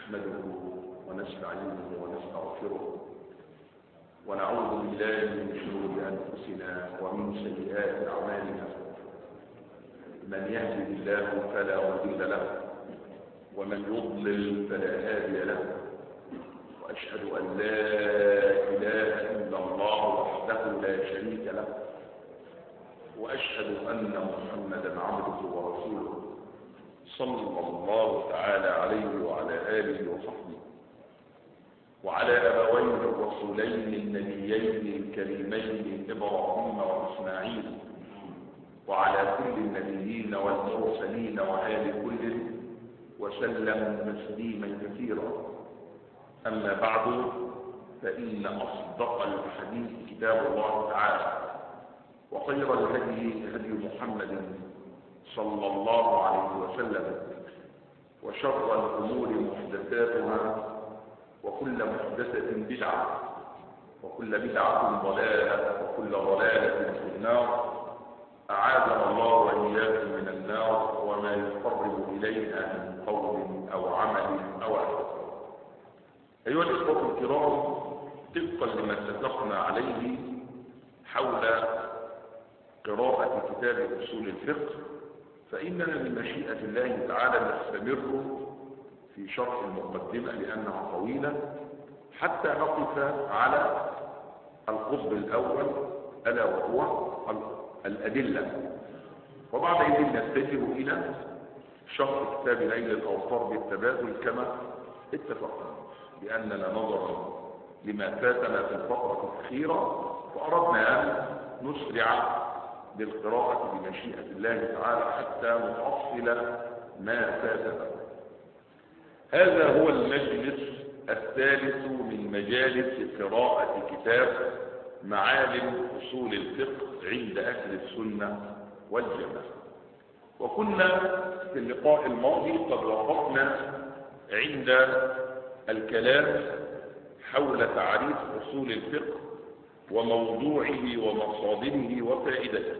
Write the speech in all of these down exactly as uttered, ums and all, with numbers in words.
نحمده ونستعينه ونستغفره ونعوذ بالله من شرور أنفسنا ومن سيئات أعمالنا. من يهده الله فلا مضل له ومن يضلل فلا هادي له، وأشهد أن لا إله إلا الله وحده لا شريك له، وأشهد أن محمدا عبده ورسوله صلى الله تعالى عليه وعلى آله وصحبه وعلى أبوين الرسولين النبيين الكريمين إبراهيم وإسماعيل وعلى كل النبيين والمرسلين وآل كل وسلم تسليما كثيرا. أما بعد، فإن أصدق الحديث كتاب الله تعالى، وخير الهدي هدي محمد صلى الله عليه وسلم، وشر الأمور محدثاتها، وكل محدثة بدعة، وكل بدعة ضلالة، وكل ضلالة في النار. أعاذنا الله وإياكم من النار وما يقرب إلينا من قول أو عمل أو عمل. أيها الإخوة الكرام، طبقا لما اتفقنا عليه حول قراءة كتاب أصول الفقه، فإننا من مشيئة الله تعالى نستمر في شرح المقدمة لأنها طويلة حتى نقف على القطب الأول ألا وهو الأدلة، وبعد ذلك نتجه إلى شرح كتاب نيل الأوطار بالتبادل كما اتفقنا، لأننا نظرا لما فاتنا في الفقرة الأخيرة فأردنا أن نسرع بالقراءة بمشيئة الله تعالى حتى نحصل ما فاتنا. هذا هو المجلس الثالث من مجالس قراءة كتاب معالم أصول الفقه عند أهل السنة والجماعة. وكنا في اللقاء الماضي قد وقفنا عند الكلام حول تعريف أصول الفقه وموضوعه ومصادره وفائدته،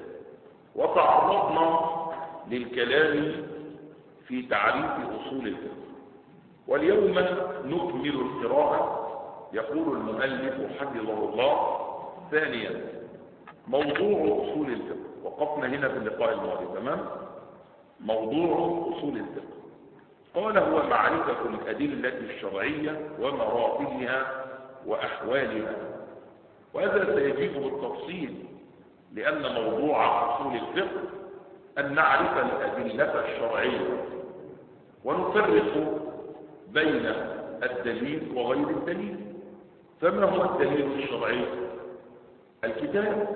وتعرضنا للكلام في تعريف أصول الفقه. واليوم نكمل القراءة. يقول المؤلف حفظه الله: ثانيا، موضوع أصول الفقه. وقفنا هنا في اللقاء الماضي، تمام؟ موضوع أصول الفقه قال: هو معرفة الأدلة الشرعية ومراتبها وأحوالها. وهذا سيجيب بالتفصيل، لأن موضوع أصول الفقه أن نعرف الأدلة الشرعية ونفرق بين الدليل وغير الدليل. فما هو الدليل الشرعي؟ الكتاب،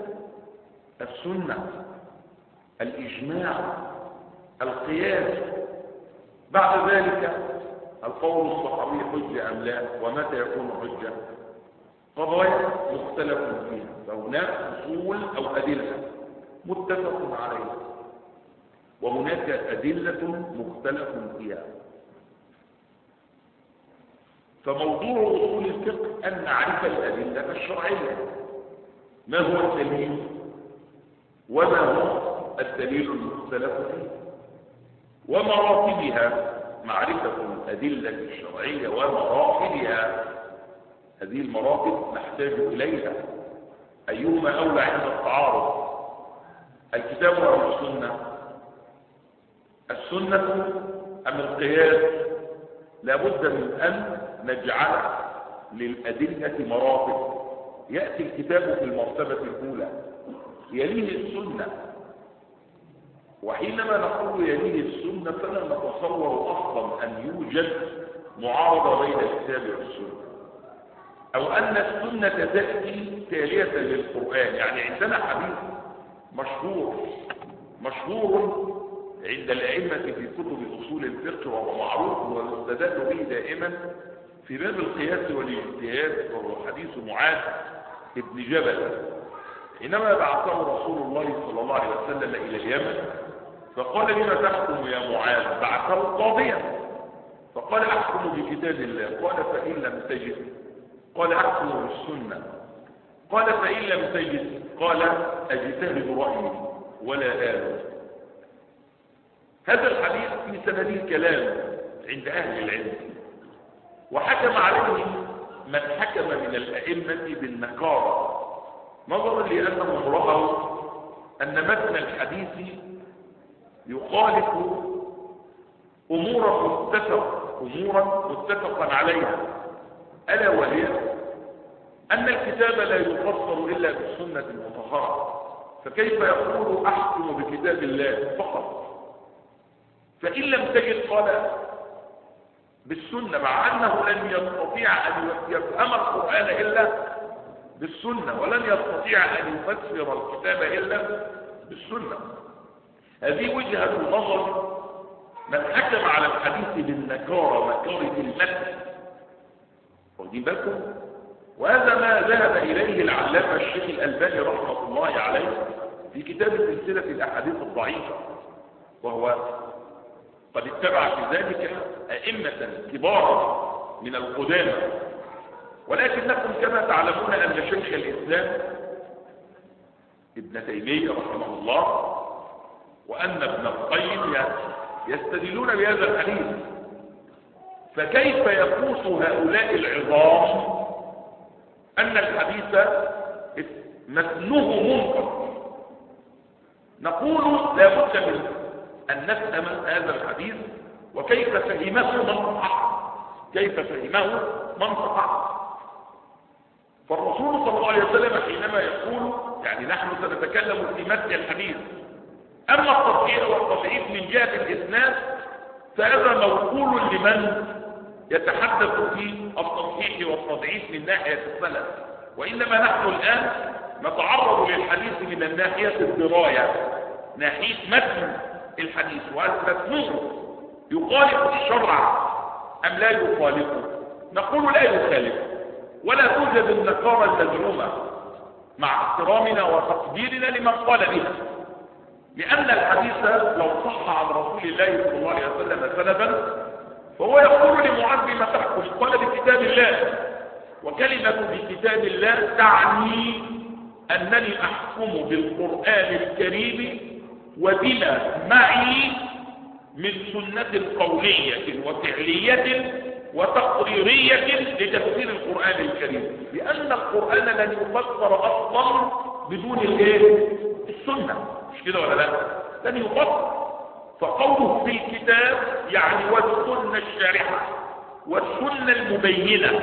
السنة، الإجماع، القياس. بعد ذلك القول الصحابي حجة أم لا، ومتى يكون حجة؟ قضايا مختلف فيها، فهناك أصول أو أدلة متفق عليها، وهناك أدلة مختلف فيها. فموضوع أصول الفقه أن نعرف الأدلة الشرعية، ما هو الدليل وما هو الدليل المختلف فيه، ومراتبها، معرفة الأدلة الشرعية ومراتبها. هذه المراتب نحتاج إليها، أيهما أولى عند التعارض؟ الكتاب أم السنة؟ السنة أم القياس؟ لابد من أن نجعل للأدلة مراتب. يأتي الكتاب في المرتبة الأولى، يليه السنة. وحينما نقول يليه السنة فلا نتصور أصلا أن يوجد معارضة بين الكتاب والسنة، أو أن السنة تأتي تالية للقرآن. يعني عندنا حديث مشهور مشهور عند الأئمة في كتب أصول الفقه، وهو معروف ويستدل به دائما في باب القياس والاجتهاد، وهو حديث معاذ بن جبل حينما بعثه رسول الله صلى الله عليه وسلم إلى اليمن، فقال: لما تحكم يا معاذ؟ بعثه قاضيا، فقال: أحكم بكتاب الله. قال: فإن لم تجد؟ قال: أحكم بالسنة. قال: فإن لم تجد؟ قال: أجتهد رأيي ولا آل. هذا الحديث في سند الكلام عند أهل العلم، وحكم عليه من حكم من الأئمة بالنكارة نظرا لأنهم رأوا أن متن الحديث يخالف أمورا متفق أمورا متفقا عليها، ألا وهي أن الكتاب لا يفسر إلا بالسنة المطهرة، فكيف يقول أحكم بكتاب الله فقط؟ فإن لم تجد قال بالسنة، مع أنه لن يستطيع أن يفهم القرآن إلا بالسنة، ولن يستطيع أن يفسر الكتاب إلا بالسنة. هذه وجهة نظر من حكم على الحديث بالنكارة، نكارة المتن. واخدين بالكم؟ وهذا ما ذهب إليه العلامة الشيخ الألباني رحمة الله عليه في كتاب سلسلة الأحاديث الضعيفة، وهو قد اتبع في ذلك أئمة كبارا من القدامى. ولكنكم كما تعلمون أن شيخ الإسلام ابن تيمية رحمه الله وأن ابن القيم يستدلون بهذا الحديث، فكيف يقوس هؤلاء العظام أن الحديث متنه منكر؟ نقول لا بد من أن نفهم هذا الحديث وكيف فهمه من صححه، كيف فهمه من صححه. فالرسول صلى الله عليه وسلم حينما يقول، يعني نحن سنتكلم في متن الحديث، أما التصحيح والتصحيح من جهة الإسناد فهذا موصول لمن يتحدث في التصحيح والتضعيف من ناحية السند، وإنما نحن الآن نتعرض للحديث من الناحية الدراية، ناحية متن الحديث، وهل متنه يخالف الشرع أم لا يخالفه؟ نقول لا يخالف، ولا توجد النكارة المزعومة مع احترامنا وتقديرنا لمن قال به، لأن الحديث لو صح عن رسول الله صلى الله عليه وسلم سندا فهو يقول لمعاذ ما تحكم، قال بكتاب الله، وكلمة بكتاب الله تعني أنني أحكم بالقرآن الكريم وبما معي من سنة قولية وفعلية وتقريرية لتفسير القرآن الكريم، لأن القرآن لن يفسر أصلا بدون الايه؟ السنة، مش كده ولا لا؟ لن يفسر. فقوله في الكتاب يعني والسنة الشارحة والسنة المبينة،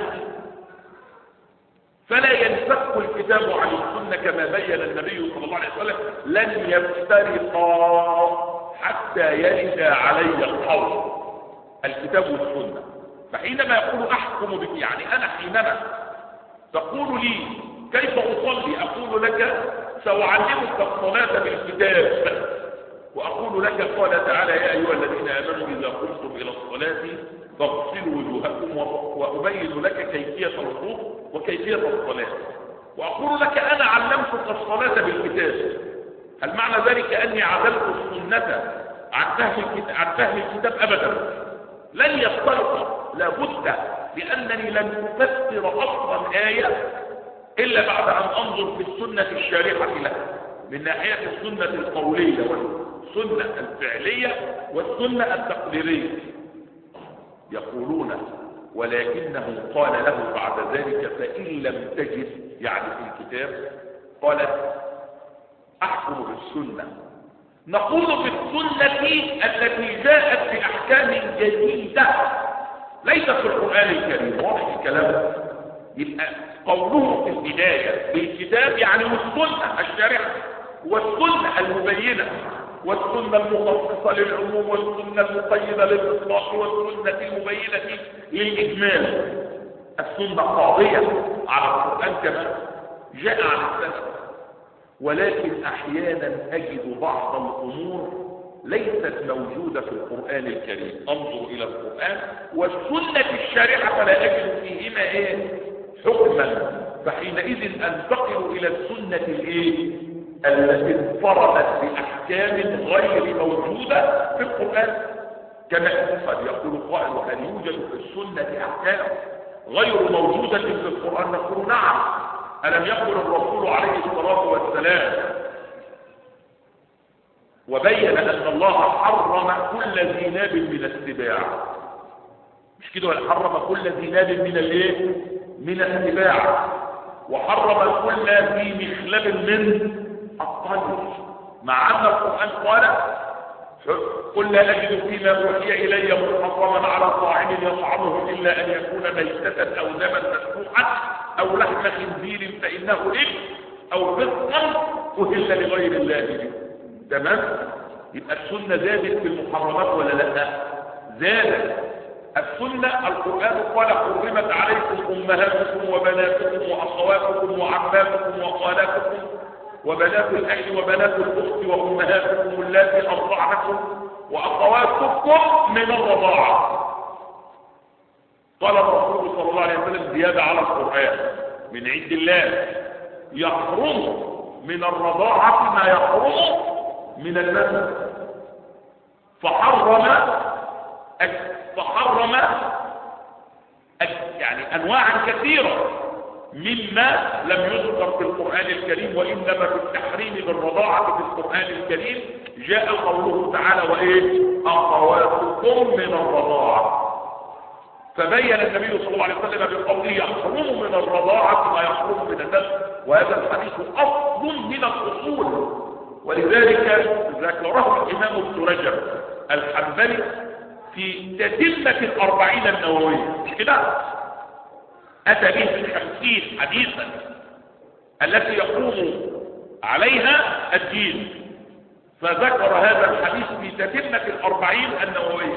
فلا ينفك الكتاب عن السنة كما بين النبي صلى الله عليه وسلم، لن يفترقا حتى يرد علي القول، الكتاب والسنة. فحينما يقول أحكم بك، يعني أنا حينما تقول لي كيف أصلي أقول لك سأعلمك الصلاة بالكتاب، وأقول لك قال تعالى يا أيها الذين آمنوا إذا قمتم إلى الصلاة فاغسلوا وجوهكم، وأبين لك كيفية الوضوء وكيفية الصلاة، وأقول لك أنا علمتك الصلاة بالكتاب. هل معنى ذلك أني عدلت السنة عن فهم الكتاب؟ عن فهم الكتاب أبدا، لن يفترق، لابد، لأنني لن أفسر أصلا آية إلا بعد أن أنظر في السنة الشارحة لها من ناحية السنة القولية والسنة الفعلية والسنة التقريرية. يقولون ولكنه قال له بعد ذلك فإن لم تجد، يعني في الكتاب قال أحكم بالسنة. نقول بالسنة التي جاءت بأحكام جديدة ليست في القرآن الكريم، واضح الكلام؟ يبقى قوله في البداية بالكتاب يعني والسنة الشارعة والسنة المبينة والسنة المخصصة للعموم والسنة المقيدة للإطلاق والسنة المبينة للإجمال. السنة قاضية على القرآن كما جاء عن السنة، ولكن أحيانا أجد بعض الأمور ليست موجودة في القرآن الكريم، انظر إلى القرآن والسنة الشارعة فلا أجد فيهما إيه؟ حكما، فحينئذ أنتقل إلى السنة الإيه؟ التي انفردت بأحكام غير موجودة في القرآن. كما قد يقول قائل هل يوجد في السنة أحكام غير موجودة في القرآن؟ نقول نعم. ألم يقل الرسول عليه الصلاة والسلام وبين أن الله حرم كل ذي ناب من السباع، مش كده؟ ولا حرم كل ذي ناب من الايه؟ من السباع، وحرم كل ذي مخلب من الطير، مع ان القران قال قل لا اجد فيما اوحي الي محرما على طاعم يطعمه الا ان يكون ميتة او دما مسفوحا او لحم خنزير فانه اثم او فسقا اهل لغير الله به. تمام؟ يبقى السنه زادت في المحرمات ولا لا؟ زادت السنه. القران قال حرمت عليكم امهاتكم وبناتكم واخواتكم وعماتكم وخالاتكم وبنات الاخ وبنات الاخت وامهاتكم اللاتي ارضعنكم واخواتكم من الرضاعه. قال الرسول صلى الله عليه وسلم زياده على القران من عند الله: يحرم من الرضاعه ما يحرم من النسب. فحرم فحرم يعني انواعا كثيره مما لم يذكر في القرآن الكريم، وإنما في التحريم بالرضاعة في القرآن الكريم جاء قوله تعالى: وإيه؟ أخواتكم من الرضاعة. فبين النبي صلى الله عليه وسلم بقوله: يحرم من الرضاعة ما يحرم من النسب، وهذا الحديث أصل من الأصول. ولذلك ذكره الإمام ابن رجب الحنبلي في تتمة الأربعين النووية، مش كده؟ أتى به في خمسين حديثا التي يقوم عليها الدين، فذكر هذا الحديث في تتمة الأربعين النووية: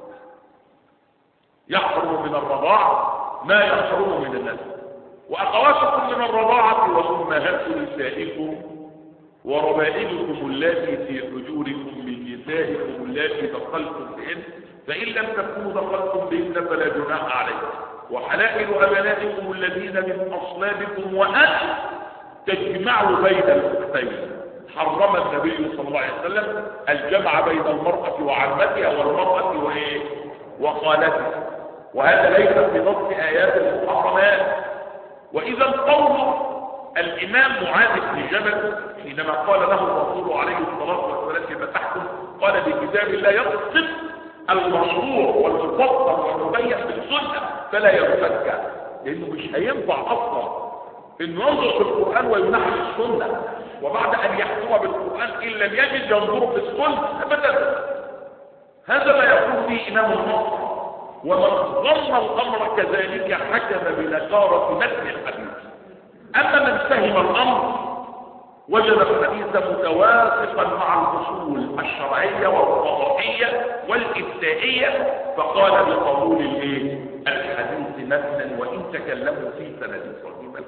يحرم من الرضاعة ما يحرم من النسب، وأخواتكم من الرضاعة وأمهات نسائكم وربائبكم اللاتي في حجوركم من نسائكم اللاتي دخلتم بهن فإن لم تكونوا دخلتم بهن فلا جناح عليكم، وحلائل أبنائكم الذين من أصلابكم وأن تجمعوا بين الأختين. حرم النبي صلى الله عليه وسلم الجمع بين المرأة وعمتها والمرأة وإيه؟ وخالتها، وهذا ليس في نص آيات المحرمات. وإذا قول الإمام معاذ بن جبل حينما قال له الرسول عليه الصلاة والسلام كيف تحكم؟ قال: بكتاب الله يقصد المشروع والمفضل والمبين بالسنة فلا ينفك، لأنه مش هينفع أصلا إنه ينظر في القرآن وينحي السنة، وبعد أن يحكم بالقرآن إن لم يجد ينظر في السنة أبدا. هذا ما يقول فيه إمام النصر، ومن ظن الأمر كذلك حكم بنكارة متن الحديث. أما من فهم الأمر وجد الحديث متوافقا مع الأصول الشرعية والقضائية والإفتائية فقال بقبول الايه؟ الحديث مثلا وإن تكلموا في سند صحيح.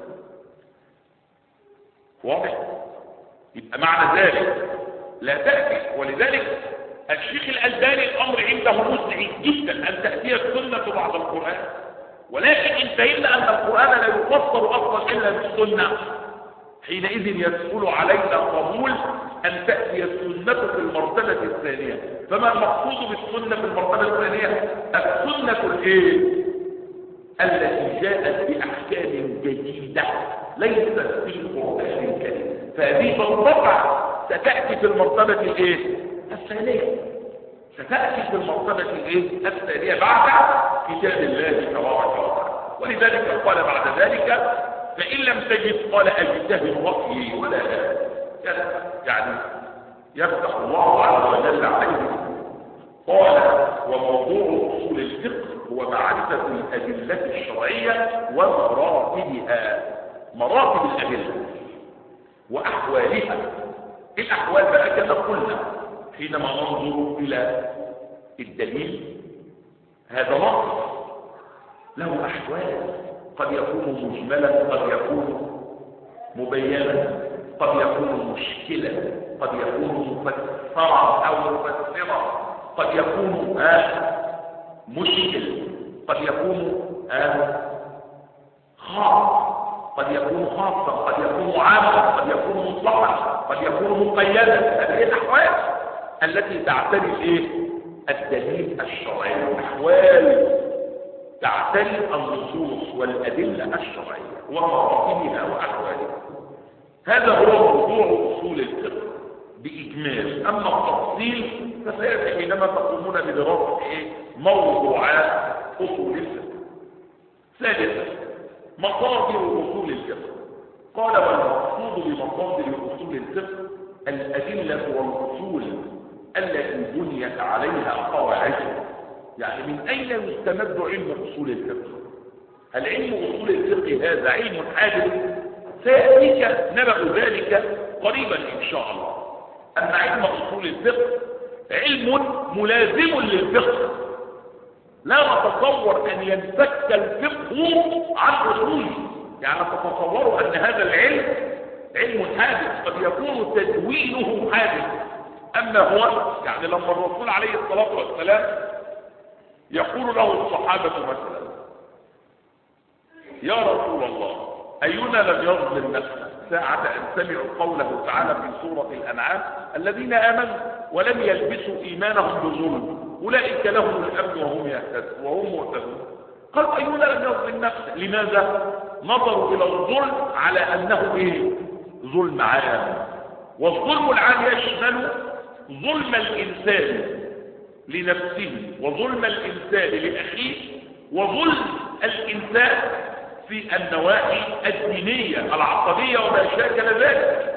واضح؟ يبقى معنى ذلك لا تأتي. ولذلك الشيخ الألباني الأمر عنده مزعج جدا أن تأتي السنة بعد القرآن، ولكن إن فهمنا أن القرآن لا يفسر أصلا إلا بالسنة حينئذ يسهل علينا قبول أن تأتي السنة في المرتبة الثانية. فما المقصود بالسنة في المرتبة الثانية؟ السنة الإيه؟ التي جاءت بأحكام جديدة ليست في القرآن الكريم، فهذه بالطبع ستأتي في المرتبة الإيه؟ الثانية. ستأتي في المرتبة الإيه؟ الثانية بعد كتاب الله تبارك وتعالى. ولذلك قال بعد ذلك: فإن لم تجد قال أجتهد رأيي ولا لا. يعني يفتح الله عز وجل عليه. قال: وموضوع أصول الفقه هو معرفة الأدلة الشرعية ومراتبها، مراتب الأدلة وأحوالها. الأحوال بقى كما قلنا حينما ننظر إلى الدليل هذا نص له أحوال، قد يكون مجملا، قد يكون مبينا، قد يكون مشكلا، قد يكون مفسرا أو مفسرا، قد يكون آه مشكل، قد يكون آه خاص، قد يكون خاصا، قد يكون عاما، قد يكون مطلقا، قد يكون مقيدا. هذه الأحوال التي تعتري ايه؟ الدليل الشرعي. أحوال تعتري النصوص والأدلة الشرعية ومراتبها وأحوالها. هذا هو موضوع أصول الفقه بإجمال. أما التفصيل فسيأتي حينما تقومون بدراسة إيه؟ موضوعات أصول الفقه. ثالثا مصادر أصول الفقه. قال والمقصود بمصادر أصول الفقه الأدلة والأصول التي بنيت عليها قواعده. يعني من أين يستمد علم أصول الفقه؟ هل علم أصول الفقه هذا علم حادث؟ سيأتيك نبأ ذلك قريبا إن شاء الله. أن علم أصول الفقه علم ملازم للفقه، لا نتصور أن ينفك الفقه عن أصوله. يعني تتصوروا أن هذا العلم علم حادث، قد يكون تدوينه حادث. أما هو يعني لما الرسول عليه الصلاة والسلام يقول له الصحابة مثلا يا رسول الله أينا لم يظلم نفسه ساعة أن سمعوا قوله تعالى في سورة الأنعام الذين آمنوا ولم يلبسوا إيمانهم بظلم أولئك لهم الأمن وهم يهتدون وهم مهتدون. قال أينا لم يظلم نفسه. لماذا؟ نظروا إلى الظلم على أنه إيه؟ ظلم عام. والظلم العام يشمل ظلم الإنسان لنفسه وظلم الإنسان لأخيه وظلم الإنسان في النواحي الدينية العقدية وما شاكل ذلك.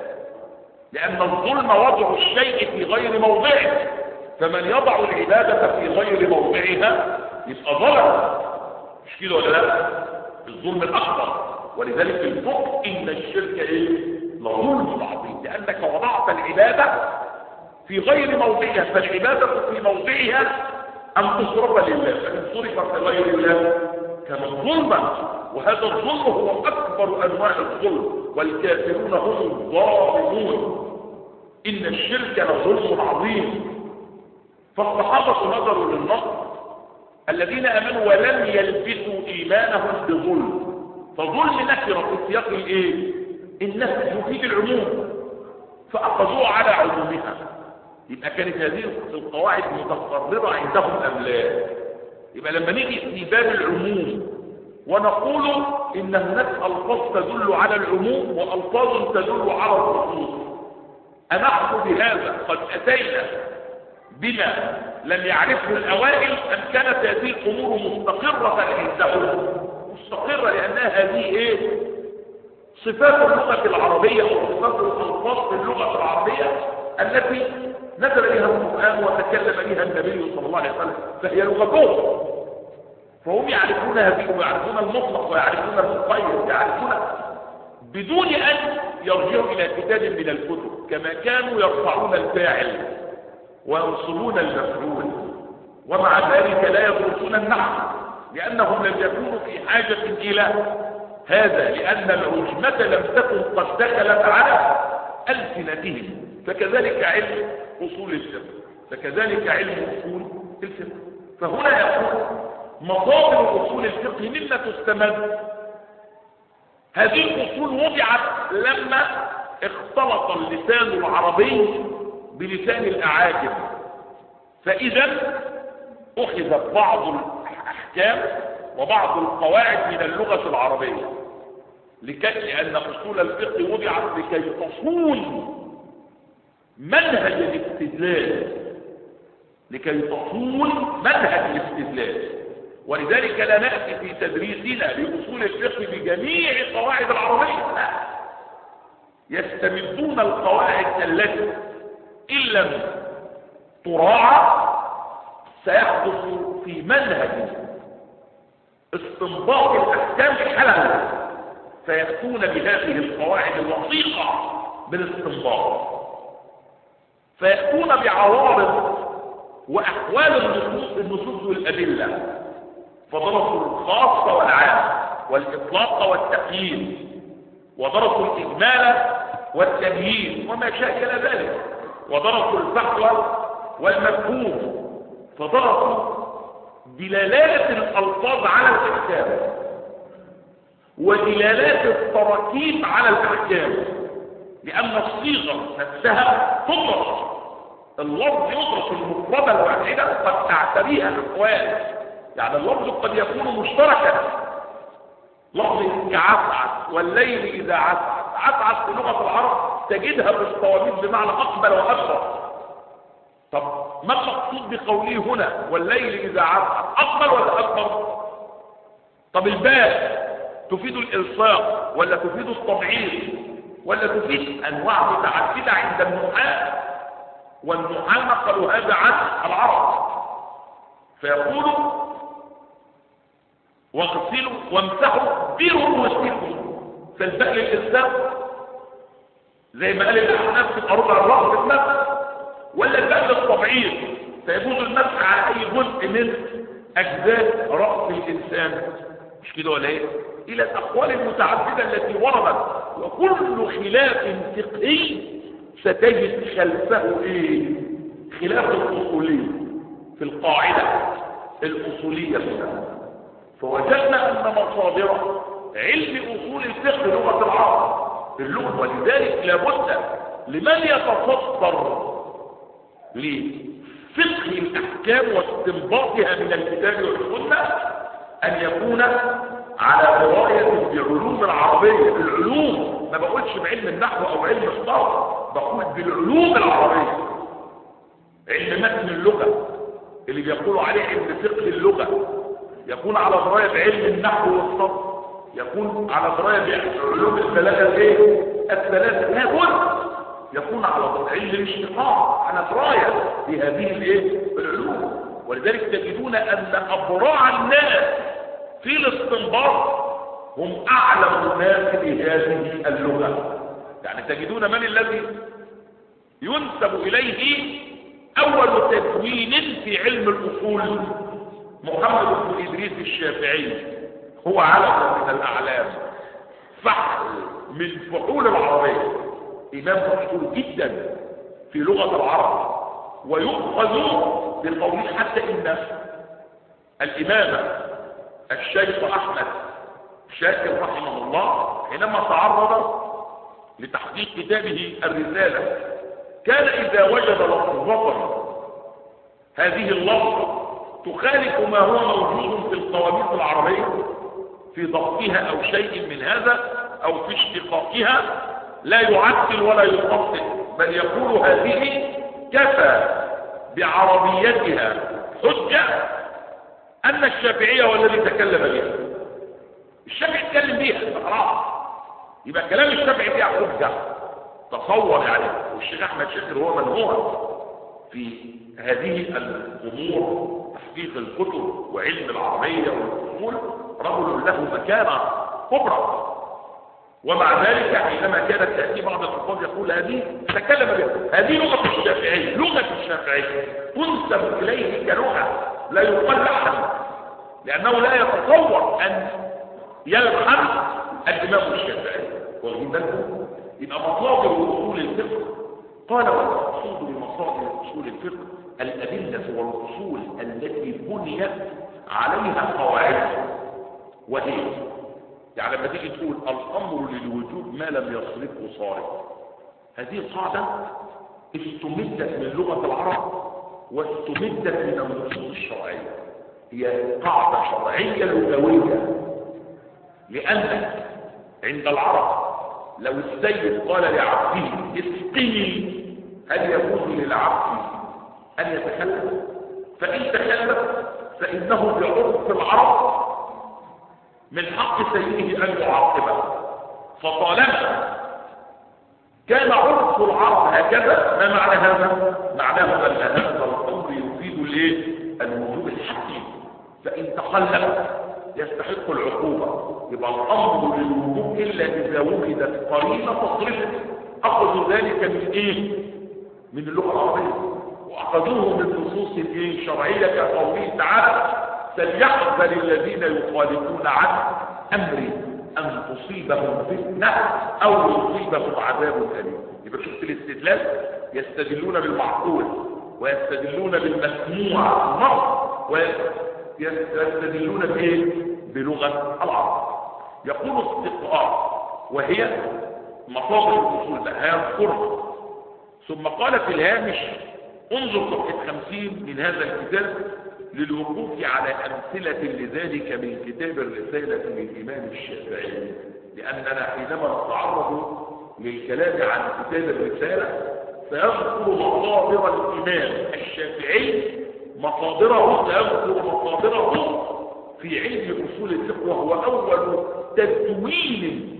لأن الظلم وضع الشيء في غير موضعه، فمن يضع العبادة في غير موضعها يبقى ظلم. مش كده ولا لا؟ الظلم الأكبر. ولذلك الفقه إن الشرك إيه؟ لظلم عظيم، لأنك وضعت العبادة في غير موضعها. فالعبادة في موضعها أن تصرف لله، فإن صرفت لغير الله كان ظلما. وهذا الظلم هو أكبر أنواع الظلم، والكافرون هم الظالمون. إن الشرك لظلم عظيم. فالصحابة نظروا للنص الذين آمنوا ولم يلبسوا إيمانهم بظلم. فظلم نكرة في سياق الإيه؟ النفي يفيد العموم، فأخذوه على عمومها. يبقى كانت هذه القواعد متقررة عندهم أم لا؟ يبقى لما نيجي في باب العموم ونقول إن هناك ألفاظ تدل على العموم وألفاظ تدل على الخصوص، أنحن بهذا قد أتينا بما لم يعرفه الأوائل أم كانت هذه الأمور مستقرة عندهم؟ مستقرة، لأنها هذه إيه؟ صفات اللغة العربية أو صفات الألفاظ في اللغة العربية التي نزل بها القرآن وتكلم بها النبي صلى الله عليه وسلم، فهي لغتهم. فهم يعرفون هذه ويعرفون المطلق ويعرفون المقيد، يعرفون بدون أن يرجعوا إلى كتاب من الكتب، كما كانوا يرفعون الفاعل وينصبون المفعول. ومع ذلك لا يدرسون النحو لأنهم لم يكونوا في حاجة إلى هذا، لأن العجمة لم تكن قد دخلت على ألسنتهم. فكذلك علم أصول الفقه، فكذلك علم أصول الفقه. فهنا يقول مصادر أصول الفقه مما تستمد. هذه الأصول وضعت لما اختلط اللسان العربي بلسان الأعاجم، فإذا أخذت بعض الأحكام وبعض القواعد من اللغة العربية لكي لأن أصول الفقه وضعت لكي تصون منهج الاستدلال، لكي تصون منهج الاستدلال. ولذلك لا نأتي في تدريسنا لأصول الفقه بجميع قواعد العربية، لا، يستمدون القواعد التي إن لم تراعى سيحدث في منهج استنباط الأحكام حلل، فيأتون بهذه القواعد الوثيقة بالاستنباط، فيأتون بعوارض وأحوال النصوص النصوص والأدلة، فدرسوا الخاص والعام والإطلاق والتقييد، ودرسوا الإجمال والتمييز وما شاكل ذلك، ودرسوا الفحوى والمفهوم، فدرسوا دلالات الألفاظ على الأحكام ودلالات التراكيب على الأحكام، لأن الصيغة نفسها تدرس. اللفظ يدرس المفردة الواحدة قد تعتريها الأحوال، يعني اللفظ قد يكون مشتركا، لفظ كعسعس والليل إذا عسعس. عسعس في لغة العرب تجدها بالصوابيط بمعنى أقبل وأدبر. طب ما المقصود بقوله هنا والليل إذا عسعس؟ أقبل أقل ولا أكبر؟ طب الباء تفيد الإلصاق ولا تفيد التبعيض ولا تفيد أنواع متعددة عند النحاة، والنحاة نقلوا هذا عن العرب، فيقولوا واغسلوا وامسحوا برؤوسكم، فالباء للإلصاق زي ما قال الأحناف في أربع الرأس المسح، ولا الباء للتبعيض فيجوز المسح على أي جزء من أجزاء رأس الإنسان، مش كده ولا إيه؟ إلى الأقوال المتعددة التي وردت، وكل خلاف فقهي ستجد خلفه إيه؟ خلاف الأصولي في القاعدة الأصولية منها. فوجدنا أن مصادر علم أصول الفقه لغة العرب اللغة، ولذلك لابد لمن يتصدر لفقه الأحكام واستنباطها من الكتاب والسنة أن يكون على دراية بعلوم العربية، بالعلوم، ما بقولش بعلم النحو أو علم الصرف، بقول بالعلوم العربية، علم متن اللغة اللي بيقولوا عليه علم فقه اللغة، يكون على دراية بعلم النحو والصرف، يكون على دراية بعلوم البلاغة الايه؟ الثلاثة، لابد يكون على علم الاشتقاق، على دراية بهذه الايه؟ العلوم. ولذلك تجدون أن أبراع الناس في الاستنباط هم أعلم الناس بهذه اللغة. يعني تجدون من الذي ينسب إليه أول تدوين في علم الأصول؟ محمد بن إدريس الشافعي، هو علم من الأعلام، فحل من فحول العربية، إمام مشهور جدا في لغة العرب، ويؤخذ بالقول حتى إن الإمام الشيخ أحمد شاكر رحمه الله حينما تعرض لتحقيق كتابه الرسالة كان إذا وجد لفظة هذه اللفظة تخالف ما هو موجود في القواميس العربية في ضبطها أو شيء من هذا أو في اشتقاقها، لا يعدل ولا يفصل، بل يقول هذه كفى بعربيتها حجة أن الشافعية هو الذي تكلم بها. الشافعي تكلم بها خلاص، يبقى كلام الشافعي فيها حجة. تصور يعني، والشيخ أحمد شاكر هو من هو في هذه الأمور، تحقيق الكتب وعلم العربية والأصول، رجل له مكانة كبرى، ومع ذلك حينما كانت تأتي بعض الحفاظ يقول هذه تكلم بها، هذه لغة الشافعي، لغة الشافعي تنسب إليه كلغة لا يقال عنه، لأنه لا يتصور أن يلحن الإمام الشافعي. والغيبة يبقى مصادر أصول الفقه، قال والمقصود بمصادر أصول الفقه الأدلة والأصول التي بنيت عليها قواعد، وهي يعني لما تيجي تقول الأمر للوجوب ما لم يصرفه صارف، هذه القاعدة استمدت من لغة العرب واستمدت من النصوص الشرعية، هي قاعدة شرعية لغوية، لأن عند العرب لو السيد قال لعبده اسقني، هل يجوز للعبد أن يتكلم؟ فإن تكلم فإنه بعرف العرب من حق سيده أن يعاقبه، فطالما كان عرف العرب هكذا، ما معنى هذا؟ معناه أن هذا الأمر يفيد الايه؟ الوجوب الحتمي، فإن تخلف يستحق العقوبة، يبقى الأمر للوجوب إلا إذا وجدت قرينة تصرفه. أخذوا ذلك من إيه؟ من اللغة العربية، وأخذوه من نصوص الشرعية كقوله تعالى فليحذر الذين يخالفون عن أمري أن تصيبهم فتنة أو يصيبهم عذاب أليم. يبقى شفت الاستدلال، يستدلون بالمعقول ويستدلون بالمسموع النص ويستدلون بإيه؟ بلغة العرب. يقول استقراء وهي مصادر الأصول هي القرآن. ثم قال في الهامش انظر صفحة خمسين من هذا الكتاب للوقوف على أمثلة لذلك من كتاب الرسالة للإمام الشافعي، لأننا حينما نتعرض للكلام عن كتاب الرسالة سيذكر مصادر الإمام الشافعي، مصادره سيذكر مصادره في علم أصول الفقه، وهو أول تدوين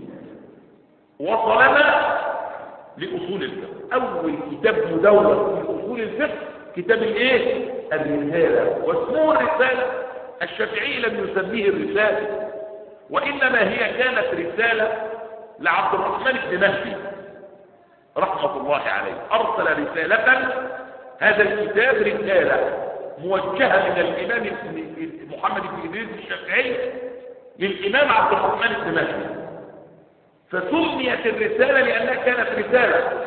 وصلنا لأصول الفقه. أول كتاب مدون في أصول الفقه كتاب الايه؟ الرسالة. واسمه الرسالة، الشافعي لم يسميه الرسالة، وإنما هي كانت رسالة لعبد الرحمن بن مهدي رحمة الله عليه. أرسل رسالة، هذا الكتاب رسالة موجهة من الإمام محمد بن إدريس الشافعي للإمام عبد الرحمن بن مهدي، فسميت الرسالة لأنها كانت رسالة،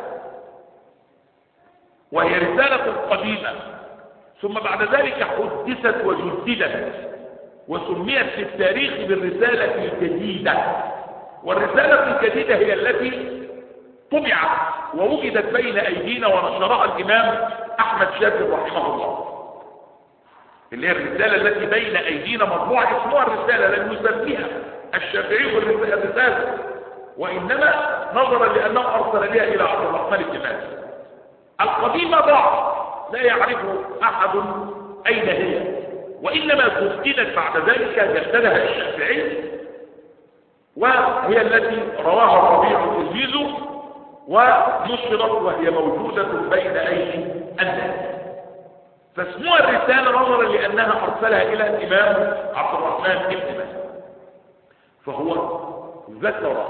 وهي رسالة قديمة، ثم بعد ذلك حدثت وجددت وسميت في التاريخ بالرسالة الجديدة. والرسالة الجديدة هي التي طبعت ووجدت بين أيدينا ونشرها الإمام أحمد شاكر رحمه الله، اللي هي الرسالة التي بين أيدينا مطبوعة اسمها الرسالة، لم يسميها الشافعي الرسالة، وإنما نظرا لأنه أرسل بها إلى عبد الرحمن بن مهدي. القديمة ضاع لا يعرف أحد أين هي، وإنما تفقدت بعد ذلك جددها الشافعي، وهي التي رواها الربيع تلميذه ونشرت وهي موجودة بين أيدي الناس. فاسمها الرسالة نظرا لأنها أرسلها إلى الإمام عبد الرحمن بن مهدي. فهو ذكر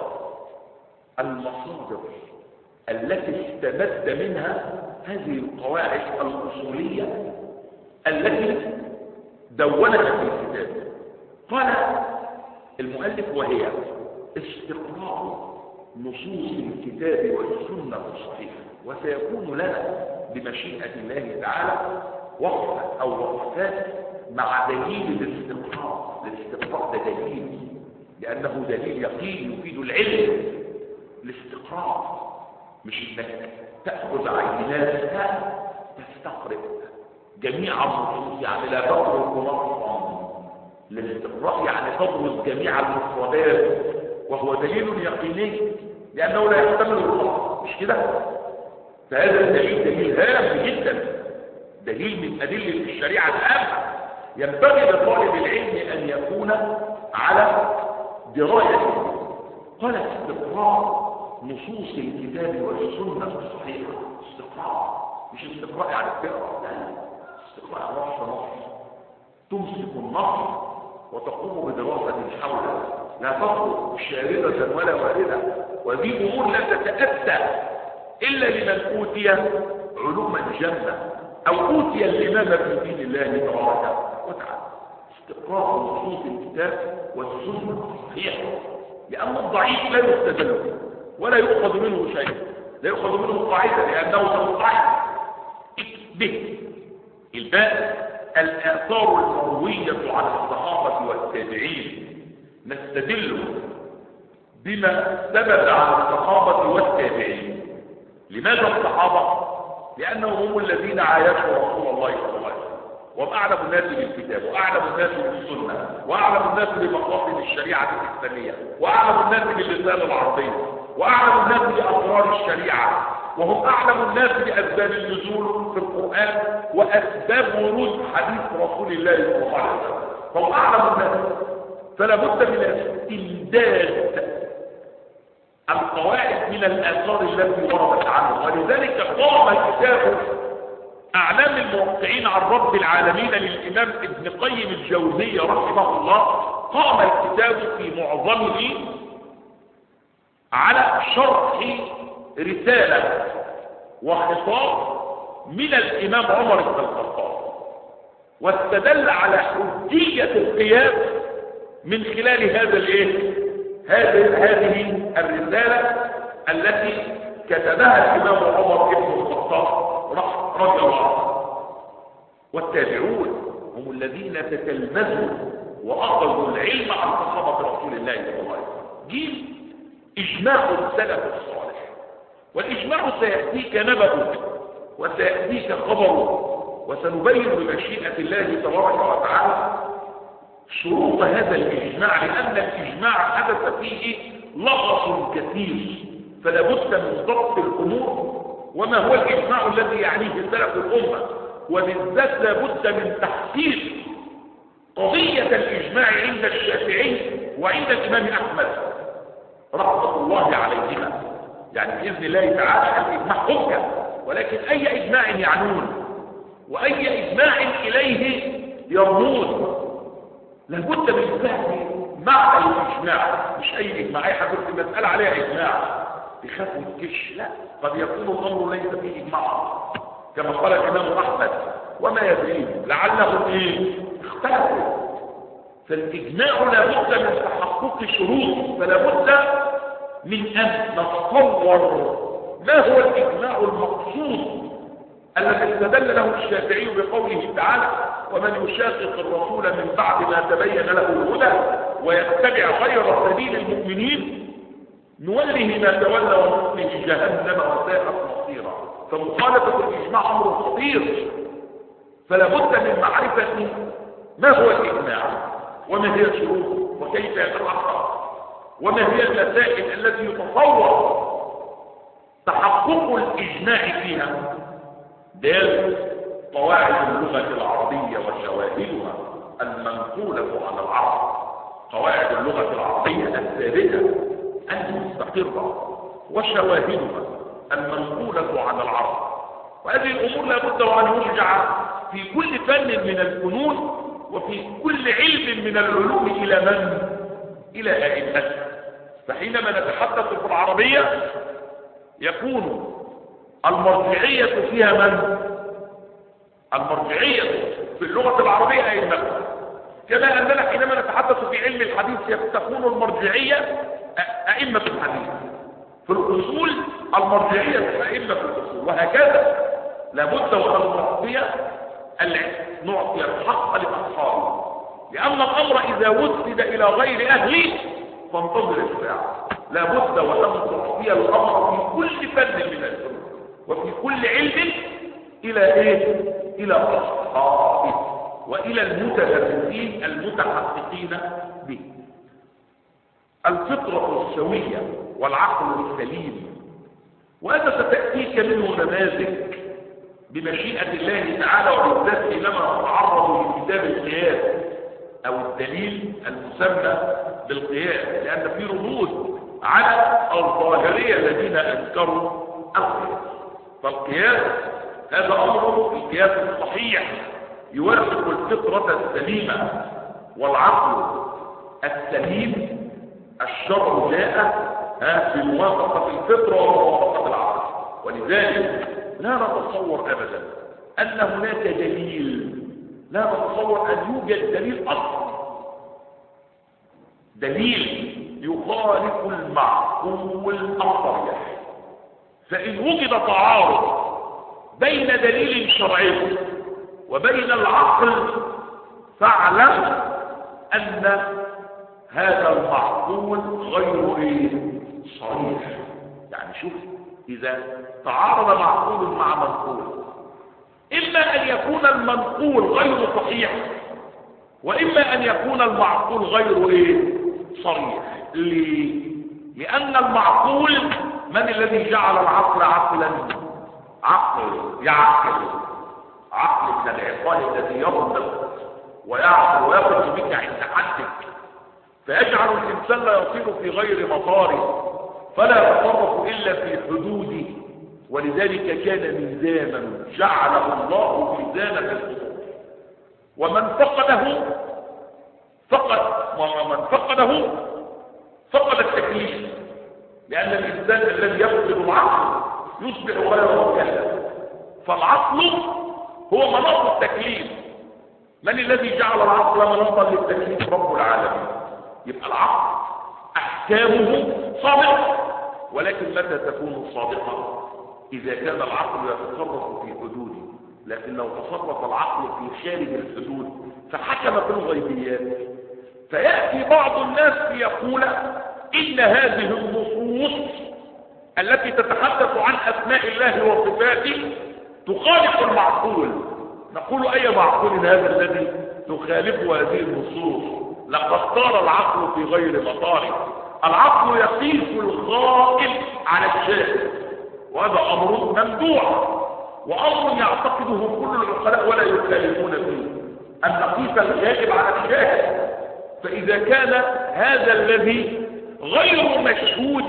المصادر التي استمد منها هذه القواعد الأصولية التي دونها في الكتاب. قال المؤلف: وهي استقراء نصوص الكتاب والسنة الصحيحة. وسيكون لنا بمشيئة الله تعالى وقفة أو وقفات مع دليل الاستقراء. الاستقراء ده دليل، لأنه دليل يقين يفيد العلم. الاستقراء مش انك تأخذ عينات، تستقرئ جميع النصوص، يعني لا تضرب نصا. الاستقراء يعني تدرس جميع المفردات، وهو دليل يقيني لأنه لا يحتمل الخطأ، مش كده؟ فهذا الدليل دليل هام جدا، دليل من أدلة الشريعة العامة. ينبغي لطالب العلم أن يكون على دراية. قال: استقراء نصوص الكتاب والسنة الصحيحة. استقراء مش استقراء يعني تقرأ، لا، استقراء نص نص، تمسك النص وتقوم بدراسة حوله، لا تخرج شاردة ولا واردة. وذي أمور لا تتأتى إلا لمن أوتي علوما جمة أو أوتي الإمامة في دين الله تبارك وتعالى. استقراء نصوص الكتاب والسنة الصحيحة، لأن الضعيف لا يستدل به ولا يؤخذ منه شيء، لا يؤخذ منه قاعدة لأنه ضعيف به. الباء الآثار المروية عن الصحابة والتابعين. نستدل بما ثبت عن الصحابة والتابعين. لماذا الصحابة؟ لأنهم هم الذين عايشوا رسول الله صلى الله عليه وسلم، وهم أعلم الناس بالكتاب، وأعلم الناس بالسنة، وأعلم الناس بمقاصد الشريعة الإسلامية، وأعلم الناس باللسان العربي، وأعلم الناس بأسرار الشريعة، وهم أعلم الناس بأسباب النزول في القرآن وأسباب ورود حديث رسول الله صلى الله عليه وسلم، فهم أعلم الناس. فلا بد من استمداد القواعد من الآثار التي وردت عنه. ولذلك قام كتاب أعلام الموقعين عن رب العالمين للإمام ابن قيم الجوزية رحمه الله، قام الكتاب في معظمه على شرح رسالة وخطاب من الإمام عمر بن الخطاب، واستدل على حجية القياس من خلال هذا الايه هذه هذه الرسالة التي كتبها الإمام عمر بن الخطاب رضي الله عنه. والتابعون هم الذين تتلمذوا وأخذوا العلم عن صحابة رسول الله صلى الله عليه وسلم. جيل إجماع السلف الصالح، والإجماع سيأتيك نبأه وسيأتيك خبره، وسنبين بمشيئة الله تبارك وتعالى شروط هذا الإجماع، لأن الإجماع حدث فيه لغط كثير، فلا بد من ضبط الأمور وما هو الإجماع الذي يعنيه سلف الأمة، وبالذات لا بد من تحقيق قضية الإجماع عند الشافعي وعند الإمام أحمد رحمة الله عليهما، يعني بإذن الله تعالى الإجماع حجة، ولكن أي إجماع يعنون وأي إجماع إليه يرمون، لابد من فهم معنى الإجماع، مش أي إجماع. أي حاجة في المسألة عليها إجماع بخاف الكش، لا، قد يكون الأمر ليس فيه إجماع كما قال الإمام أحمد وما يدريه لعلهم إيه اختلفوا. فالإجماع لابد من تحقق شروط، فلا بد من أن نتصور ما هو الإجماع المقصود الذي استدل له الشافعي بقوله تعالى ومن يشاقق الرسول من بعد ما تبين له الهدى ويتبع غير سبيل المؤمنين نوله ما تولى ونصله جهنم وساءت مصيرا. فمخالفة الإجماع أمر خطير، فلا بد من معرفة ما هو الإجماع وما هي شروطه وكيف يتحقق وما هي المسائل التي يتصور تحقق الإجماع فيها. دال قواعد اللغة العربية وشواهدها المنقولة عن العرب، قواعد اللغة العربية الثابتة المستقرة وشواهدها المنقولة عن العرب. وهذه الأمور لابد وأن يرجع في كل فن من الفنون وفي كل علم من العلوم إلى من؟ إلى أئمته. فحينما نتحدث في العربية يكون المرجعية فيها من؟ المرجعية في اللغة العربية أئمته، كما أننا حينما نتحدث في علم الحديث تكون المرجعية أئمة الحديث، في الأصول المرجعية أئمة الأصول، وهكذا لابد وأن نعطي نعطي الحق لأصحابه، لأن الأمر إذا وسد إلى غير أهله فانتظر الساعة. لابد وأن تعطي الأمر في كل فن من الفنون وفي كل علم إلى إيه؟ إلى أصحابه وإلى المتدرسين المتحققين به. الفطرة السوية والعقل السليم، وهذا ستأتيك منه نماذج بمشيئة الله تعالى وبالذات لما نتعرض لكتاب القياس أو الدليل المسمى بالقياس، لأن في ردود على الظاهرية الذين أنكروا القياس. فالقياس هذا أمر القياس الصحيح يوافق الفطرة السليمة والعقل السليم. الشرع جاء بموافقة الفطرة وموافقة العقل، ولذلك لا نتصور أبدا أن هناك دليل، لا نتصور أن يوجد دليل أصلا دليل يخالف المعقول الصريح. فإن وجد تعارض بين دليل شرعي وبين العقل فاعلم أن هذا المعقول غير ايه صريح. يعني شوف، إذا تعارض معقول مع منقول إما أن يكون المنقول غير صحيح وإما أن يكون المعقول غير ايه صريح. ليه؟ لأن المعقول من الذي جعل العقل عقلا؟ عقل يعقل، عقل من العقال الذي ينطق ويعقل ويخرج بك عند حدك، فيجعل الإنسان لا يصير في غير مطاره فلا يتصرف إلا في حدوده. ولذلك كان ميزانا جعله الله ميزانا للخطوط، ومن فقده فقد ومن فقده فقد التكليف، لأن الإنسان الذي يفقد العقل يصبح غير مكلف. فالعقل هو مناط التكليف. من الذي جعل العقل مناطا للتكليف؟ رب العالمين. يبقى العقل أحكامه صادقة، ولكن متى تكون صادقة؟ إذا كان العقل يتصرف في حدوده. لكن لو تصرف العقل في خارج الحدود فحكم في الغيبيات، فيأتي بعض الناس ليقول إن هذه النصوص التي تتحدث عن أسماء الله وصفاته تخالف المعقول. نقول أي معقول هذا الذي تخالف هذه النصوص؟ لقد صار العقل في غير مطاره. العقل يقيس الغائب على الشاهد، وهذا أمر ممدوح وأمر يعتقده كل العقلاء ولا يخالفون فيه. أن نقيس الغائب على الشاهد. فإذا كان هذا الذي غير مشهود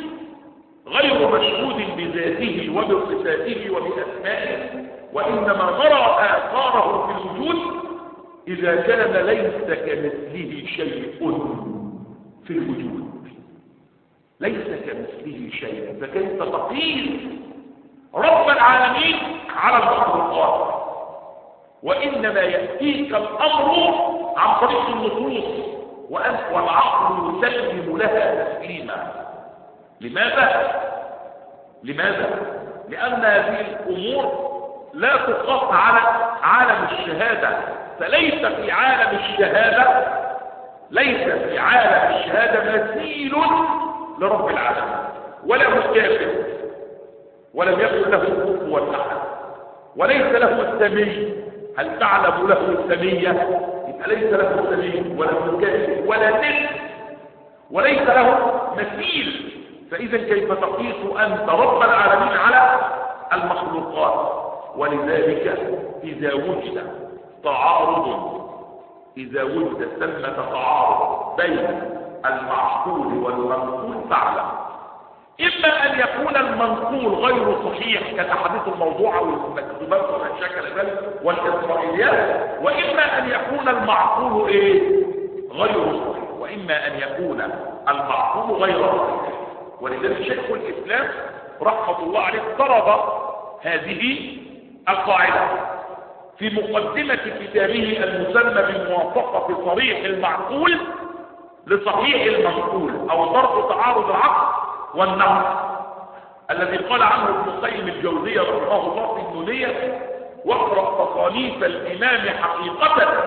غير مشهود بذاته وبصفاته وبأسمائه، وإنما نرى آثاره في الوجود، إذا كان ليس كمثله شيء في الوجود، ليس كمثله شيء، فكيف تقيس رب العالمين على المخلوقات؟ وإنما يأتيك الأمر عن طريق النصوص، والعقل يسلم لها تسليما. لماذا؟ لماذا؟ لأن هذه الأمور لا تقاس على عالم الشهادة، فليس في عالم الشهادة ليس في عالم الشهادة مثيل لرب العالمين، ولا مكافئ، ولم يكن له كفوا أحد، وليس له السمي. هل تعلم له السمية؟ يبقى ليس له سمي ولا مكافئ ولا مثل، وليس له مثيل. فإذا كيف تقيس أنت رب العالمين على المخلوقات؟ ولذلك إذا وجد تعارض إذا وجد ثمة تعارض بين المعقول والمنقول فاعلم إما أن يكون المنقول غير صحيح كالأحاديث الموضوعة والمكتوبات وما شكل ذلك والإسرائيليات، وإما أن يكون المعقول إيه؟ غير صحيح، وإما أن يكون المعقول غير صحيح. ولذلك شيخ الإسلام رحمة الله عليه افترض هذه القاعدة في مقدمة كتابه المسمى بموافقة صريح المعقول لصحيح المنقول، أو ضرب تعارض العقل والنقل، الذي قال عنه ابن القيم الجوزية رحمه الله في النونية: واقرأ تصانيف الإمام حقيقة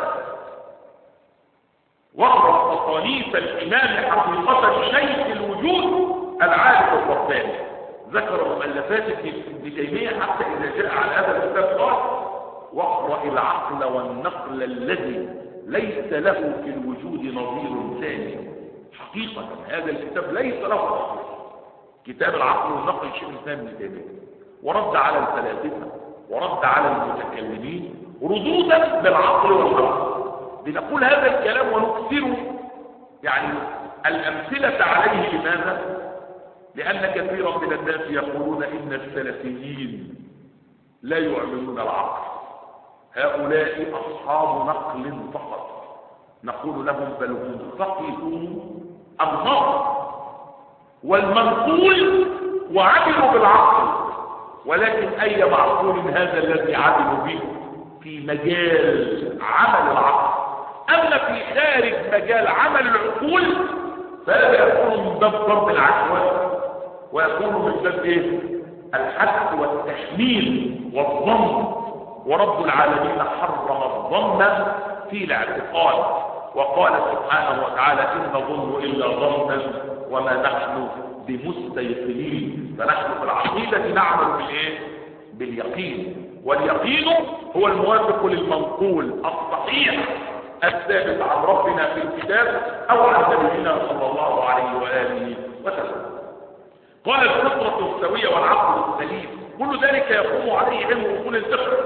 واقرأ تصانيف الإمام حقيقة شيخ الوجود العارف الرباني. ذكر مؤلفات ابن تيمية حتى إذا جاء على هذا الكتاب قال: واقرأ العقل والنقل الذي ليس له في الوجود نظير ثاني. حقيقة هذا الكتاب ليس له نظير، كتاب العقل والنقل شيخ الإسلام ابن تيمية، ورد على الفلاسفة ورد على المتكلمين ردودا بالعقل والنقل. بنقول هذا الكلام ونكثر يعني الأمثلة عليه. لماذا؟ لأن كثيرا من الناس يقولون إن السلفيين لا يعملون العقل، هؤلاء أصحاب نقل فقط. نقول لهم بل هم فقهوا النقل والمنقول وعملوا بالعقل، ولكن أي معقول هذا الذي عملوا به في مجال عمل العقل؟ أما في خارج مجال عمل العقول فلا يكون من باب ضرب العشوائي، ويكون من باب ايه؟ الحث والتحميل والظن. ورب العالمين حرم الظن في الاعتقاد، وقال سبحانه وتعالى: إن نظن إلا ظنا وما نحن بمستيقنين. فنحن في العقيدة نعمل بالايه؟ باليقين، واليقين هو الموافق للمنقول الصحيح الثابت عن ربنا في الكتاب أو عن نبينا صلى الله عليه وآله وسلم. قال: الفطرة السوية والعقل السليم كل ذلك يقوم عليه علم أصول الفقه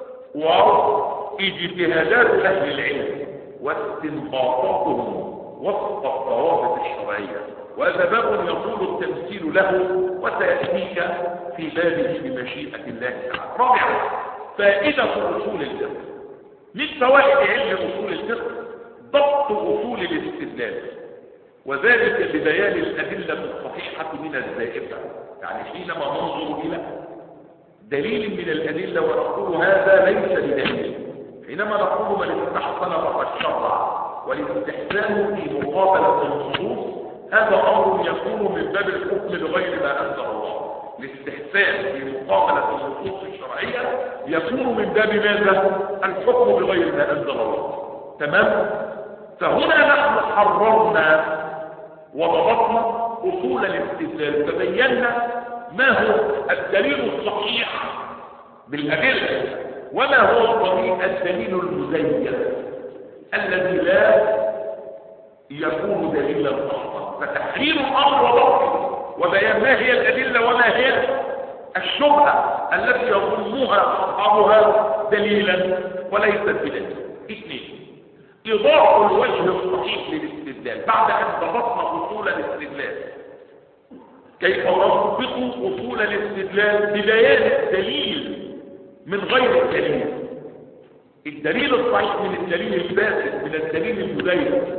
واجتهادات أهل العلم واستنباطاتهم وفق الضوابط الشرعية، وهذا باب يطول التمثيل له وسيأتيك في بابه بمشيئة الله تعالى. رابعا، فائدة أصول الفقه. من فوائد علم أصول الفقه ضبط أصول الاستدلال، وذلك ببيان الأدلة الصحيحة من الزائفة. يعني حينما ننظر إلى دليل من الأدلة ونقول هذا ليس بدليل، حينما نقول من استحسن فقد شرع، والاستحسان في مقابلة النصوص هذا أمر يكون من باب الحكم بغير ما أنزل الله. الاستحسان في مقابلة النصوص الشرعية يكون من باب ماذا؟ الحكم بغير ما أنزل الله. تمام؟ فهنا نحن حررنا وضبطنا أصول الاستدلال، فبينا ما هو الدليل الصحيح بالأدلة، وما هو الدليل المزيف الذي لا يكون دليلا أصلا. فتحرير الأمر وضبطه وبيان ما هي الأدلة وما هي الشبهة التي يظنها أصحابها دليلا وليست بدليل. اثنين، إيضاح الوجه الصحيح للاستدلال بعد أن ضبطنا أصول الاستدلال. كيف نضبط أصول الاستدلال؟ ببيان الدليل من غير الدليل، الدليل الصحيح من الدليل الفاسد، من الدليل المزيف.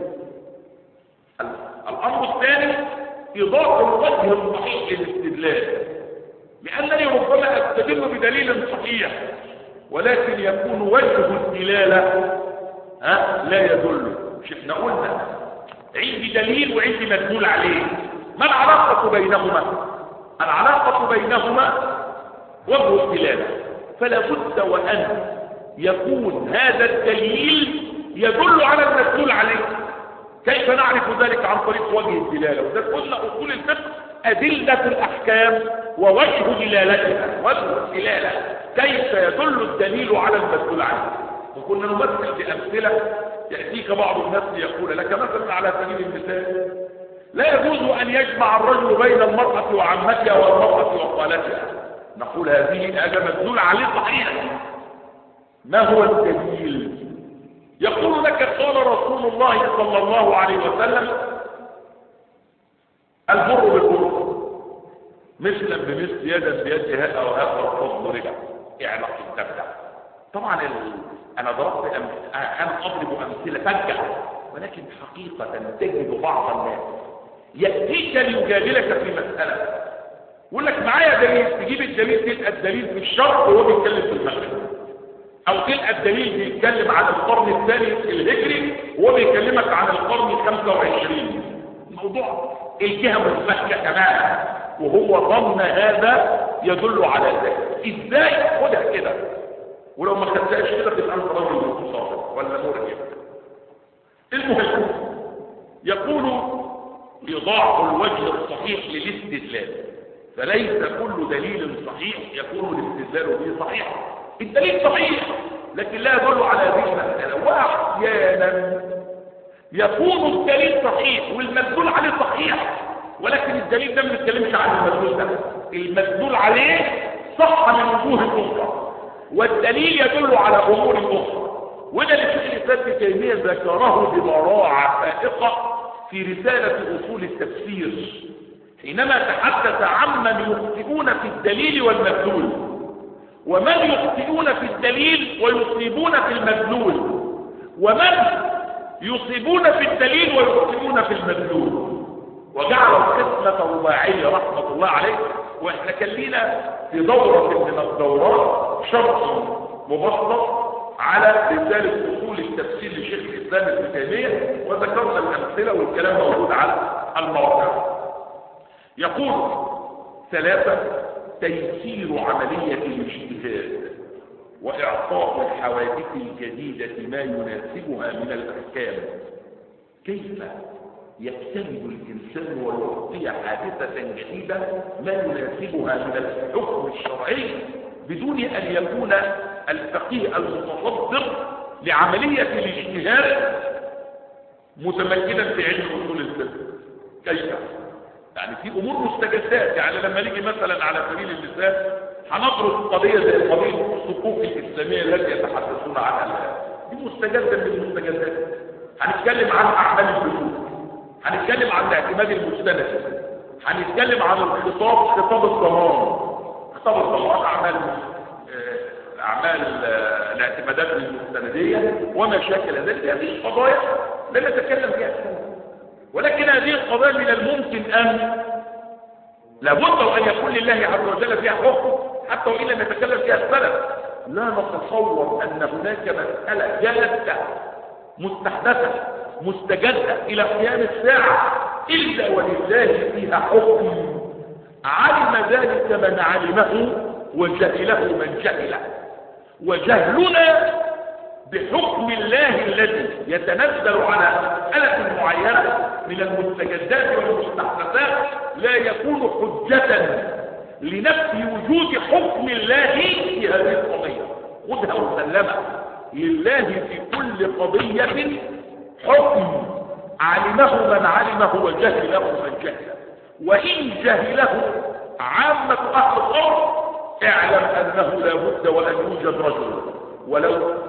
الأمر الثاني إيضاح الوجه الصحيح للاستدلال، لأنني ربما أستدل بدليل صحيح ولكن يكون وجه الدلالة ها لا يدل. مش احنا قلنا عندي دليل وعندي مدلول عليه، ما العلاقة بينهما؟ العلاقة بينهما وجه الدلالة، فلا بد وأن يكون هذا الدليل يدل على المدلول عليه. كيف نعرف ذلك؟ عن طريق وجه الدلالة. وده قلنا أصول الفقه أدلة الأحكام ووجه دلالتها. وجه الدلالة كيف يدل الدليل على المدلول عليه. وكنا نمثل بأمثلة يأتيك بعض الناس ليقول لك مثلا على سبيل المثال لا يجوز أن يجمع الرجل بين المرأة وعمتها والمرأة وخالتها. نقول هذه هذا مدلول عليه صحيح. ما هو الدليل؟ يقول لك قال رسول الله صلى الله عليه وسلم البر بالبر مثلا بمثل يدا بيد هذا وهذا الفضل رجع اعلق الدفع. طبعا ال... انا ضربت أم... انا اضرب امثله فجأة، ولكن حقيقة تجد بعض الناس يأتيك ليجادلك في مسألة يقول لك معايا دليل، تجيب الدليل تلقى الدليل في الشرق وهو بيتكلم في المغرب، او تلقى الدليل بيتكلم عن القرن الثاني الهجري وهو بيكلمك عن القرن الخامس والعشرين. موضوع الجهة منفكة تماما، وهو ظن هذا يدل على ذلك. ازاي؟ خدها كده، ولو ما خدتهاش كده تبقى انت راجل متصافر ولا مرجع. المهم يقول إيضاح الوجه الصحيح للاستدلال، فليس كل دليل صحيح يكون الاستدلال به صحيح. الدليل صحيح لكن لا يدل على هذه المسألة. وأحيانا يكون الدليل صحيح والمدلول عليه صحيح، ولكن الدليل ده ما بنتكلمش عن المدلول ده، المدلول عليه صح من وجوه أخرى والدليل يدل على أمور أخرى. وده اللي الشيخ الإسلام ابن تيمية ذكره ببراعة فائقة في رسالة أصول التفسير حينما تحدث عمن يخطئون في الدليل والمدلول، ومن يخطئون في الدليل ويصيبون في المدلول، ومن يصيبون في الدليل ويخطئون في المدلول. وجعل القسمة رباعية رحمة الله عليه. واحنا كان لنا في دورة من الدورات شرح مبسط على رسالة أصول التفسير لشيخ الإسلام ابن تيمية، وذكرنا الأمثلة والكلام موجود على الموقع. يقول ثلاثة: تيسير عملية الاجتهاد وإعطاء الحوادث الجديدة ما يناسبها من الأحكام. كيف يجتهد الإنسان ويعطي حادثة جديدة ما يناسبها من الحكم الشرعي بدون أن يكون الفقيه المتصدر لعملية الاجتهاد متمكنا في علم أصول الفقه؟ كيف؟ يعني في أمور مستجدات. يعني لما نيجي مثلا على سبيل المثال هنضرب قضية زي قضية الصكوك الإسلامية التي يتحدثون عنها الآن، دي مستجدة من المستجدات. هنتكلم عن أعمال البنوك، هنتكلم عن الاعتماد المستند، هنتكلم عن الخطاب خطاب الضمان، خطاب الضمان أعمال أعمال الاعتمادات المستندية وما شاكل ذلك. هذه القضايا لا نتكلم فيها، ولكن هذه القضايا من الممكن أن لابد أن يكون لله عز وجل فيها حكم حتى وإن لم نتكلم فيها السلف. لا نتصور أن هناك مسألة جادة مستحدثة مستجدة إلى قيام الساعة إلا ولله فيها حكم، علم ذلك من علمه وجهله من جهله. وجهلنا بحكم الله الذي يتنزل على مسألة معينة من المستجدات والمستحدثات لا يكون حجة لنفي وجود حكم الله في هذه القضية. خذها مسلمة، لله في كل قضية حكم علمه من علمه وجهله من جهله. وإن جهله عامة أهل الأرض اعلم أنه لا بد وأن يوجد رجل ولو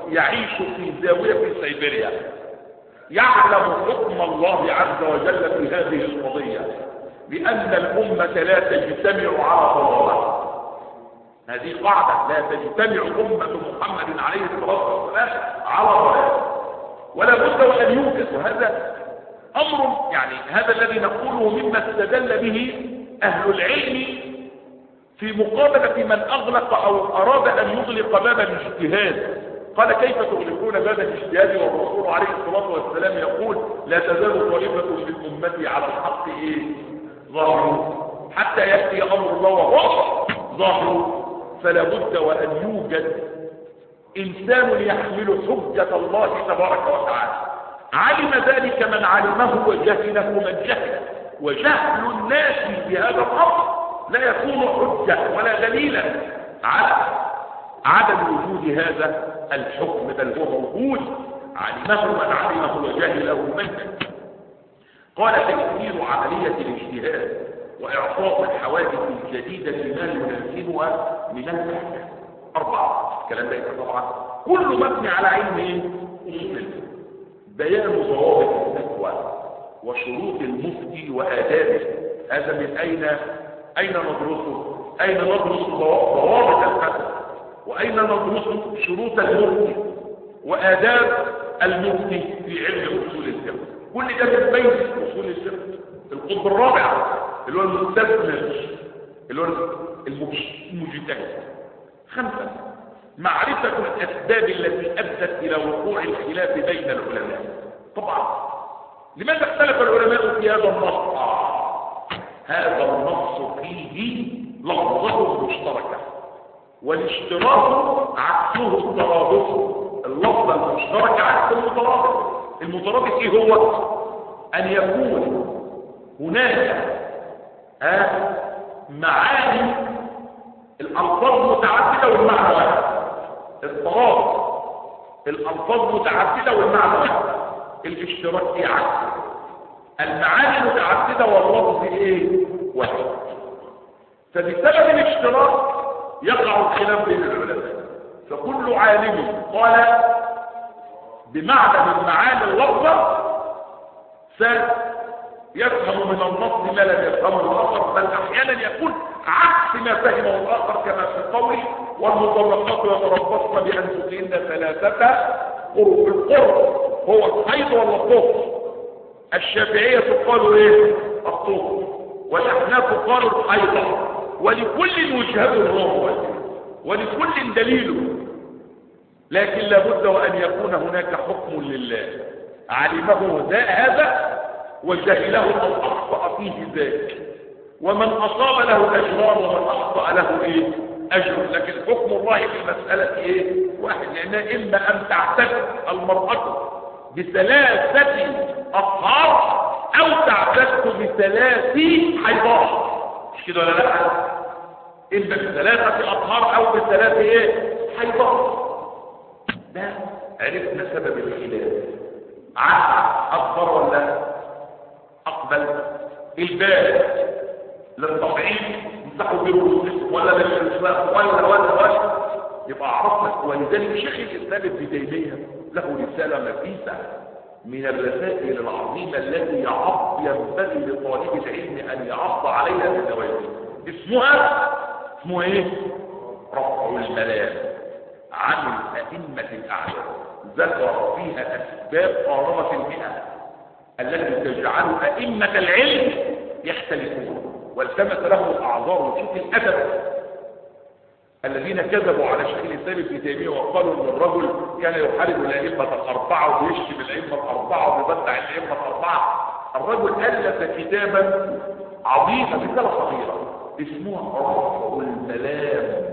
يعيش في زاوية في سيبيريا يعلم حكم الله عز وجل في هذه القضية، بأن الأمة لا تجتمع على ضلالة. هذه قاعدة، لا تجتمع أمة محمد عليه الصلاة والسلام على ضلالة، ولا بد وأن يوجد. وهذا أمر يعني هذا الذي نقوله مما استدل به أهل العلم في مقابلة من أغلق أو أراد أن يغلق باب الاجتهاد. قال كيف تغلقون باب الاجتهاد والرسول عليه الصلاة والسلام يقول لا تزال طائفة من أمتي على الحق إيه ظاهر حتى يأتي أمر الله وهو ظاهر. فلا بد وأن يوجد إنسان يحمل حجة الله تبارك وتعالى، علم ذلك من علمه وجهله من جهل. وجهل الناس بهذا الأمر لا يكون حجة ولا دليلا على عدم وجود هذا الحكم، بل هو موجود، علمه من علمه وجهله من جهله. قال تيسير عملية الاجتهاد وإعطاء الحوادث الجديدة ما يناسبها من الأحكام. أربعة. الكلام ده طبعا كل مبني على علم أصول، بيان ضوابط الفتوى وشروط المفتي وآدابه. هذا من أين أين ندرسه؟ أين ندرس ضوابط الفتوى؟ وأين ندرس شروط المفتي وآداب المفتي في علم أصول الفقه؟ كل ده من بين أصول الفقه. القطب الرابع اللي هو المستثمر اللي هو المجتهد. خمسة. معرفة الأسباب التي أدت إلى وقوع الخلاف بين العلماء. طبعا لماذا اختلف العلماء في هذا النص؟ آه. هذا النص فيه لفظة مشتركة، والاشتراك عكسه الترابط. اللفظة المشتركة عكس المترابط. المترابط ايه هو؟ ان يكون هناك آه معاني الألفاظ متعددة والمعنى واحد. الترابط الألفاظ متعددة والمعنى واحد. الاشتراك ايه عكسه؟ المعاني متعددة واللفظ ايه واحد. فبسبب الاشتراك يقع الخلاف بين العلماء. فكل عالم قال بمعنى من معاني اللفظة سيفهم من النص ما لم يفهمه الآخر، بل أحيانا يكون عكس ما فهمه الآخر، كما في قوله والمطلقات يتربصن بأنفسهن ثلاثة قروء. القرء هو الحيض ولا الطهر؟ الشافعية قالوا ايه؟ الطهر، والأحناف قالوا الحيض. ولكل وجهة هو ولكل دليل، لكن لابد وأن يكون هناك حكم لله علمه هذا وجهله أو أخطأ فيه ذاك، ومن أصاب له أجران ومن أخطأ له إيه؟ أجر. لكن حكم الله في المسألة إيه؟ واحد. لأنها إما أن تعتد المرأة بثلاثة أطهار أو تعتد بثلاث حيضات، مش كده ولا لا؟ إما بثلاثة أطهار أو بثلاث إيه؟ حيضات. ده عرفنا سبب الخلاف. عقل أكبر ولا أقبل؟ الباب للتضعيف يمسحوا به الرؤوس ولا للإسلام ولا ولا ولا يبقى عرفنا. ولذلك شيخ الإسلام ابن تيمية له رسالة نفيسة من الرسائل العظيمة التي يعض ينبغي لطالب العلم أن يعض عليها بالنواجذ. اسمها اسمه ايه؟ رفع الملام عن الأئمة الأعلام. ذكر فيها أسباب قاربة المئة التي تجعل أئمة العلم يختلفون، والتمس لهم الأعذار. وشوف الأدب الذين كذبوا على شيخ الإسلام ابن تيمية وقالوا ان الرجل كان يحارب الأئمة الأربعة ويشتم الأئمة الأربعة ويبدع الأئمة الأربعة. الرجل ألف كتابا عظيما رسالة صغيرة اسمها رفع الملام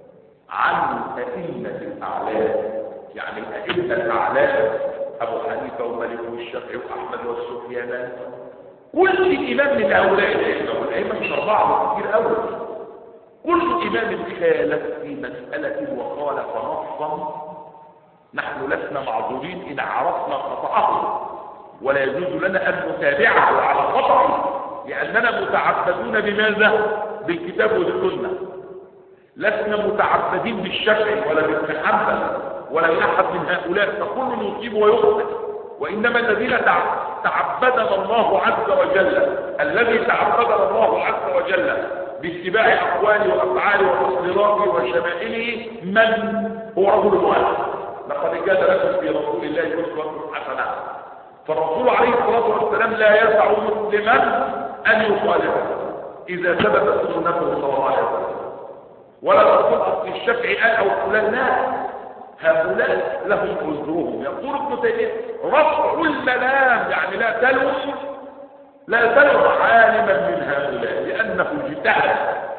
عن الأئمة الأعلام، يعني الأئمة الأعلام أبو حنيفة ومالك والشافعي وأحمد والسفيان. كل إمام من هؤلاء الأئمة، والأئمة مش أربعة كتير أوي، كل إمام خالف في مسألة وخالف نصا نحن لسنا معذورين إن عرفنا خطأه، ولا يجوز لنا أن نتابعه على خطأه، لأننا متعبدون بماذا؟ بالكتاب والسنة. لسنا متعبدين بالشافعي ولا بابن حنبل ولا أحد من هؤلاء، فكل يصيب ويخطئ، وإنما الذين تعبدنا الله عز وجل، الذي تعبدنا الله عز وجل باتباع أقواله وأفعاله وتصديراته وشمائله من هو رجل واحد. لقد كان لكم في رسول الله أسوة حسنة. فالرسول عليه الصلاة والسلام لا يسع مسلما أن يخالفه إذا ثبتت سنته صلى الله عليه وسلم. ولا تقول أصل الشافعي قال أو فلان، لا، هؤلاء لهم عذرهم. يقول ابن تيمية رفع الملام، يعني لا تلوم لا تلوم عالما من هؤلاء لأنه اجتهد،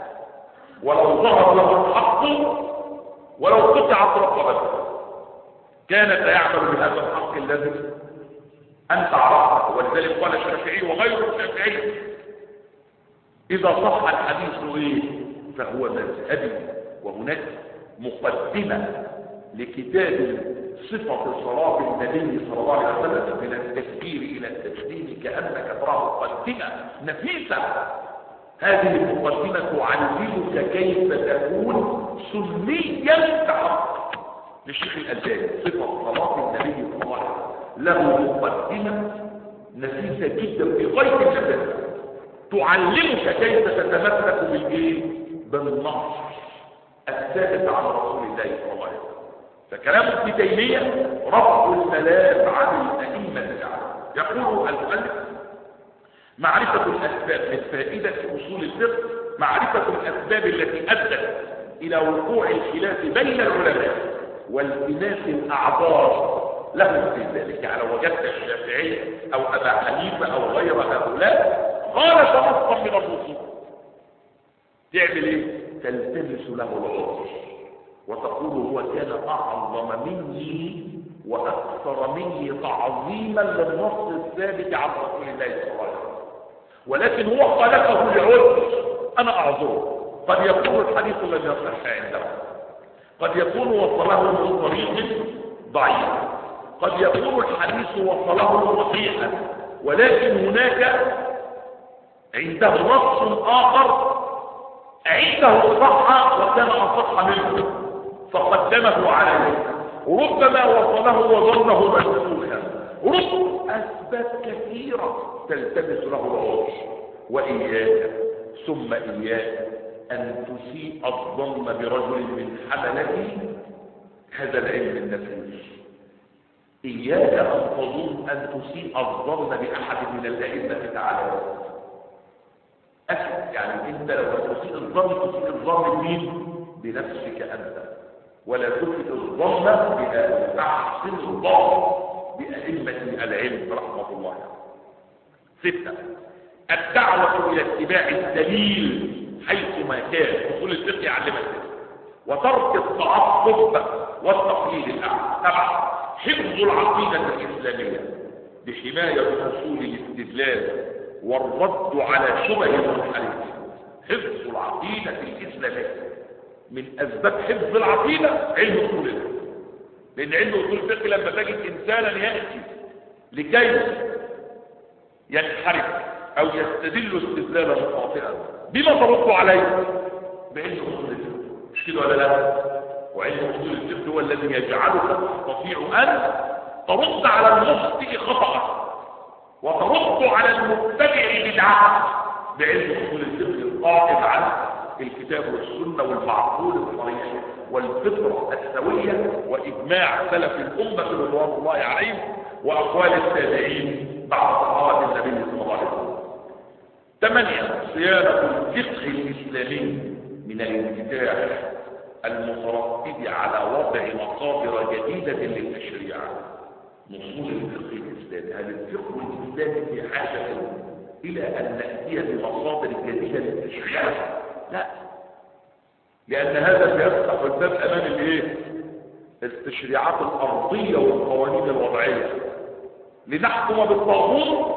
ولو ظهر له الحق ولو قطعت رقبته كان سيعمل بهذا الحق الذي أنت عرفته. ولذلك قال الشافعي وغير الشافعي إذا صح الحديث إيه فهو مذهبي. وهناك مقدمة لكتاب صفة صلاة النبي صلى الله عليه وسلم من التفكير إلى التسليم كأنك ترى مقدمة نفيسة. هذه المقدمة تعلمك كيف تكون سنيا كحق. للشيخ الألباني صفة صلاة النبي صلى الله عليه وسلم له مقدمة نفيسة جدا بغاية الأساس تعلمك كيف تتمسك بالإيه؟ بالنص الثابت عن رسول الله صلى الله عليه وسلم. فكلام ابن تيمية رفع الملام عن الأئمة الأعلام. يقول المؤلف معرفة الأسباب من فائدة أصول الفقه، معرفة الأسباب التي أدت إلى وقوع الخلاف بين العلماء والتماس الأعذار لهم في ذلك. يعني لو وجدت الشافعي أو أبا حنيفة أو غير هؤلاء قال تنصا من الرسول تعمل إيه؟ تلتمس له العذر وتقول هو كان أعظم مني وأكثر مني تعظيما للنص الثابت عن رسول الله صلى الله عليه وسلم، ولكن هو خلقه لعذر أنا أعذره. قد يكون الحديث لم يصح عنده، قد يكون وصله من طريق ضعيف، قد يكون الحديث وصله صحيحا، ولكن هناك عنده نص آخر عنده صح وكان أصح منه فقدمه عليه، ربما وصله وظنه منسوخا، رب أسباب كثيرة تلتمس له العذر. وإياك ثم إياك أن تسيء الظن برجل من حملة هذا العلم النفسي. إياك أن تظن أن تسيء الظن بأحد من الأئمة تعالى. أكد يعني أنت لو تسيء الظن تسيء الظن بمين؟ بنفسك أنت، ولا تسيء الظن بأن تحسن الظن بأئمة العلم رحمة الله. ستة الدعوة إلى اتباع الدليل حيث ما كان. أصول الفقه يعلمك وترك التعصب والتقليد الأعلى. سبعة حفظ العقيدة الإسلامية بحماية أصول الاستدلال والرد على شبه المنحرفين. حفظ العقيدة الإسلامية من أسباب حفظ العقيدة علم أصول الفقه، لأن علم أصول الفقه لما تجد إنسانا يأتي لكي ينحرف أو يستدل استدلالا خاطئا بما ترد عليه؟ بعلم أصول الفقه، مش كده ولا لا؟ وعلم أصول الفقه هو الذي يجعلك تستطيع أن ترد على المخطئ خطأ وترد على المبتدع بدعة بعلم أصول الفقه القائم على الكتاب والسنة والمعقول الصريح والفطرة السوية وإجماع سلف الأمة رضوان الله عليهم وأقوال التابعين بعد صحابة النبي صلى الله عليه وسلم. ثمانية صيانة الفقه الإسلامي من الانفتاح المترتب على وضع مصادر جديدة للتشريع. نصوص الفقه الإسلامي، هل الفقه الإسلامي في حاجة إلى أن نأتي بمصادر جديدة للتشريع؟ لا، لأن هذا سيفتح الباب أمام الإيه؟ التشريعات الأرضية والقوانين الوضعية لنحكم بالطاغوت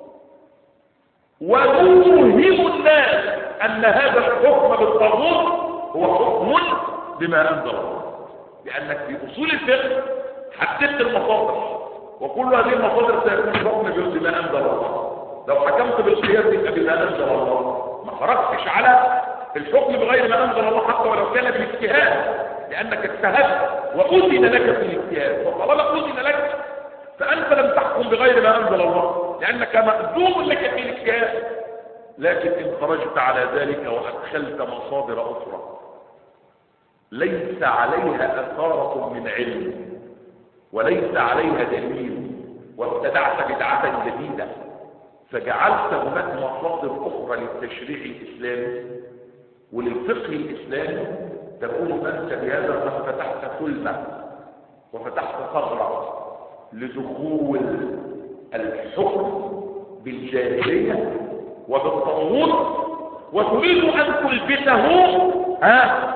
ونوهم الناس أن هذا الحكم بالطاغوت هو حكم بما أنزل الله، لأنك في أصول الفقه حددت المصادر وكل هذه المصادر سيكون حكم بما أنزل الله. لو حكمت بالقياس يبقى بما أنزل الله، ما خرجتش على الحكم بغير ما أنزل الله حتى ولو كان بالاجتهاد، لأنك اجتهدت وأذن لك في الاجتهاد، وطالما أذن لك فأنت لم تحكم بغير ما أنزل الله لأنك مأذون لك في الاجتهاد. لكن إن خرجت على ذلك وأدخلت مصادر أخرى ليس عليها أثارة من علم وليس عليها دليل، وابتدعت بدعة جديدة، فجعلت هناك مصادر أخرى للتشريع الإسلامي وللفقه الإسلامي، تكون أنت بهذا قد فتحت كلمة وفتحت ثغرة لدخول الحكم بالجاهلية وبالطاغوت، وتريد أن تلبسه ها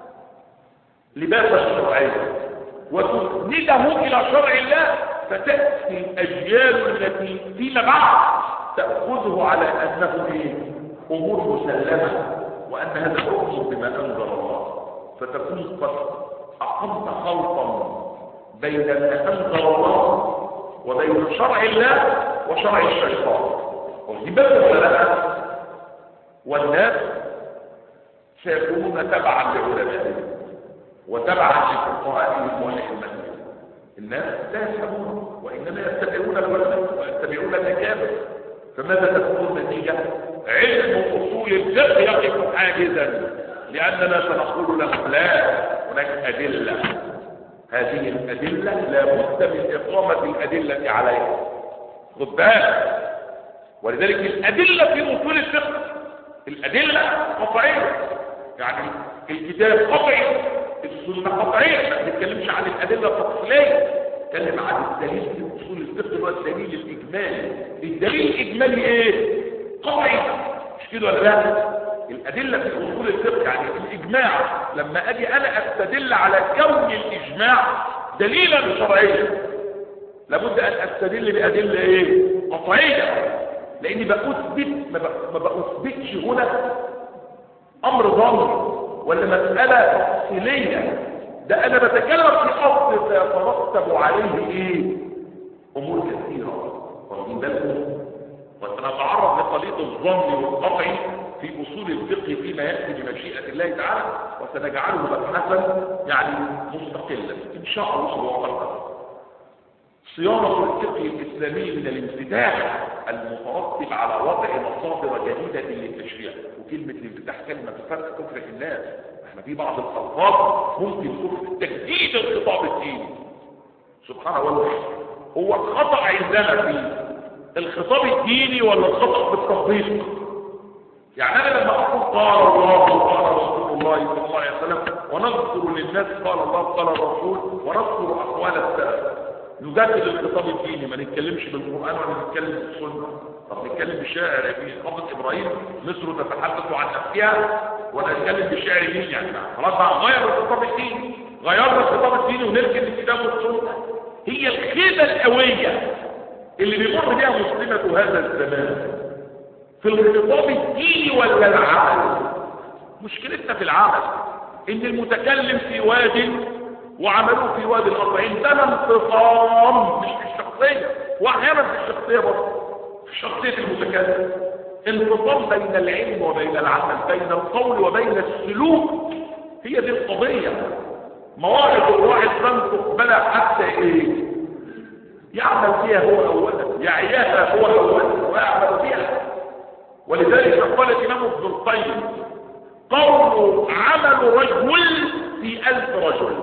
لباس الشرعية وتسنده إلى شرع الله، فتأتي الأجيال التي فيما بعد تأخذه على أنه أمور مسلمة وأن هذا حكم بما أنزل الله، فتكون قد أقمت خلطا بين ما أنزل الله وبين شرع الله وشرع الشيطان. وجبت ولا والناس سيكونون تبعا لعلمائهم وتبعا لفقهائهم ولحكمتهم. الناس لا يفهمون وإنما يتبعون العلماء ويتبعون الأكابر، فماذا تكون النتيجة؟ علم أصول الفقه يقف حاجزا، لأننا سنقول لهم لا، هناك أدلة، هذه الأدلة لا بد من إقامة الأدلة عليها. خد بالك، ولذلك الأدلة في أصول الفقه الأدلة قطعية، يعني الكتاب قطعي، السنة قطعية، ما نتكلمش عن الأدلة التفصيلية، نتكلم عن الدليل في أصول الفقه والدليل الإجمالي. الدليل الإجمالي إيه؟ قطعي، مش كده ولا لا؟ الأدلة في أصول الفقه يعني الإجماع، لما أجي أنا أستدل على كون الإجماع دليلا شرعيا لابد أن أستدل بأدلة إيه؟ قطعية، لأني بأثبت ما بأثبتش هنا أمر ظني ولا مسألة تفصيلية، ده أنا بتكلم في أصل سيترتب عليه إيه؟ أمور كثيرة. واخدين بالكم؟ وسنتعرض لقضية الظن والقطعي في أصول الفقه فيما يأتي بمشيئة الله تعالى، وسنجعله مبحثا يعني مستقلا إن شاء الله وقتا. صيانة الفقه الإسلامي من الانفتاح المترتب على وضع مصادر جديدة للتشريع. وكلمة الانفتاح كلمة تفرق تفرق الناس، احنا في بعض الألفاظ ممكن تفرق تجديد الخطاب الديني. سبحان الله، هو الخطأ عندنا في الخطاب الديني ولا الخطأ في التطبيق؟ يعني أنا لما أقول قال الله وقال رسول الله صلى الله عليه وسلم ونذكر للناس قال الله قال الرسول ونذكر أقوال السلف، نجدد الخطاب الديني، ما نتكلمش بالقرآن ولا نتكلم بالسنة. طب نتكلم بالشعر في قصة إبراهيم مصر تتحدث عن نفسها ولا نتكلم بالشعر مين؟ يعني خلاص بقى غير الخطاب الديني، غيرنا الخطاب الديني ونرجع للكتاب والسنة. هي الخيبة القوية اللي بيمر بها مسلمة هذا الزمان في الخطاب الديني ولا العمل. مشكلتنا في العمل ان المتكلم في واد وعملوه في واد الأربعين، ده انفصام مش في الشخصية، واحيانا في الشخصية برضه، في شخصية المتكلم انفصام بين العلم وبين العمل، بين القول وبين السلوك. هي دي القضية. مواقف الواحد لن تقبلها حتى ايه؟ يعمل فيها هو اولا، يعياها هو اولا ويعمل فيها. ولذلك قال الامام ابن القيم قول عمل رجل في ألف رجل،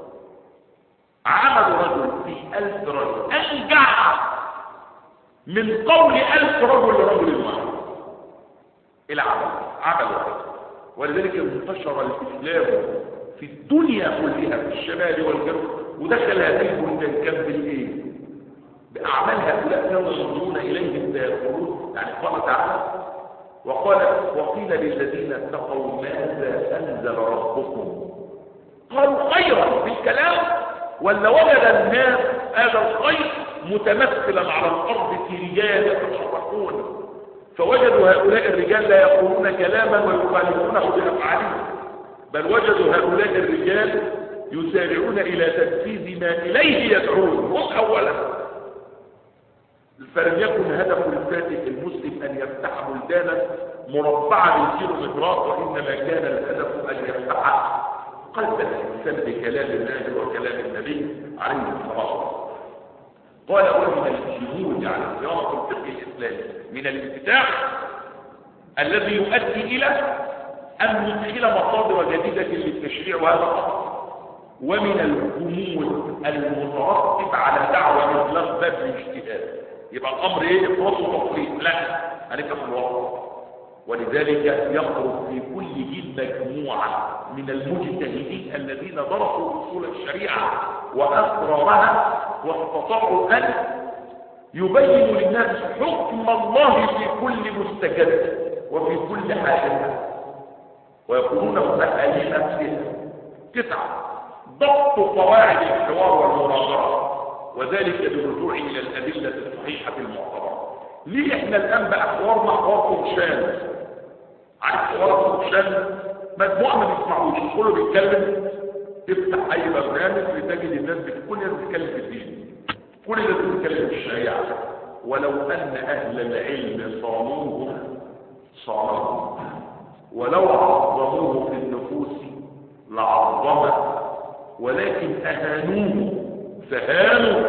عمل رجل في ألف رجل أنجع من قول ألف رجل لرجل واحد. العمل عمل واحد. ولذلك انتشر الإسلام في الدنيا كلها في الشمال والجنوب، ودخل هذه البلدان كم بالإيه؟ بأعمال هؤلاء كانوا ينظرون إليهم فيقولون، يعني قال تعالى وقال وقيل للذين اتقوا ماذا أنزل ربكم قالوا خيرا بالكلام، ولا وجد الناس هذا الخير متمثلا على الأرض في رجال يتحركون، فوجدوا هؤلاء الرجال لا يقولون كلاما ويخالفونه بأفعالهم، بل وجدوا هؤلاء الرجال يسارعون إلى تنفيذ ما إليه يدعون هم أولا. فلم يكن هدف الفاتح المسلم أن يفتح بلدانا مربعة بالكيلومترات، وإنما كان الهدف أن يفتح يقدم الإنسان بكلام الله وكلام النبي عليه الصلاة والسلام. قال ومن الجهود على صياغة الفقه الإسلامي من الانفتاح الذي يؤدي إلى أن ندخل مصادر جديدة للتشريع وهذا خطأ، ومن الجمود المترتب على دعوة إطلاق باب الاجتهاد. يبقى الأمر إيه؟ إفراط وتفريط؟ لا، هنبقى في الوقت. ولذلك يخرج في كل جيل مجموعة من المجتهدين الذين درسوا أصول الشريعة وأسرارها واستطاعوا أن يبينوا للناس حكم الله في كل مستجد وفي كل حاجة، ويكونون مسهلين نفسهم. تسعة، ضبط قواعد الحوار والمناظرة، وذلك بالرجوع إلى الأدلة الصحيحة المعتبرة. ليه احنا الآن بقى حوارنا حوار فرشان؟ عارف حوار فرشان؟ مجموعة ما بيسمعوش، كله بيتكلم. تفتح أي برنامج لتجد الناس كل الناس بتتكلم في الدين، كل الناس بتتكلم في الشريعة. ولو أن أهل العلم صانوه صانوه، ولو عظموه في النفوس لعظمه، ولكن أهانوه فهانوا،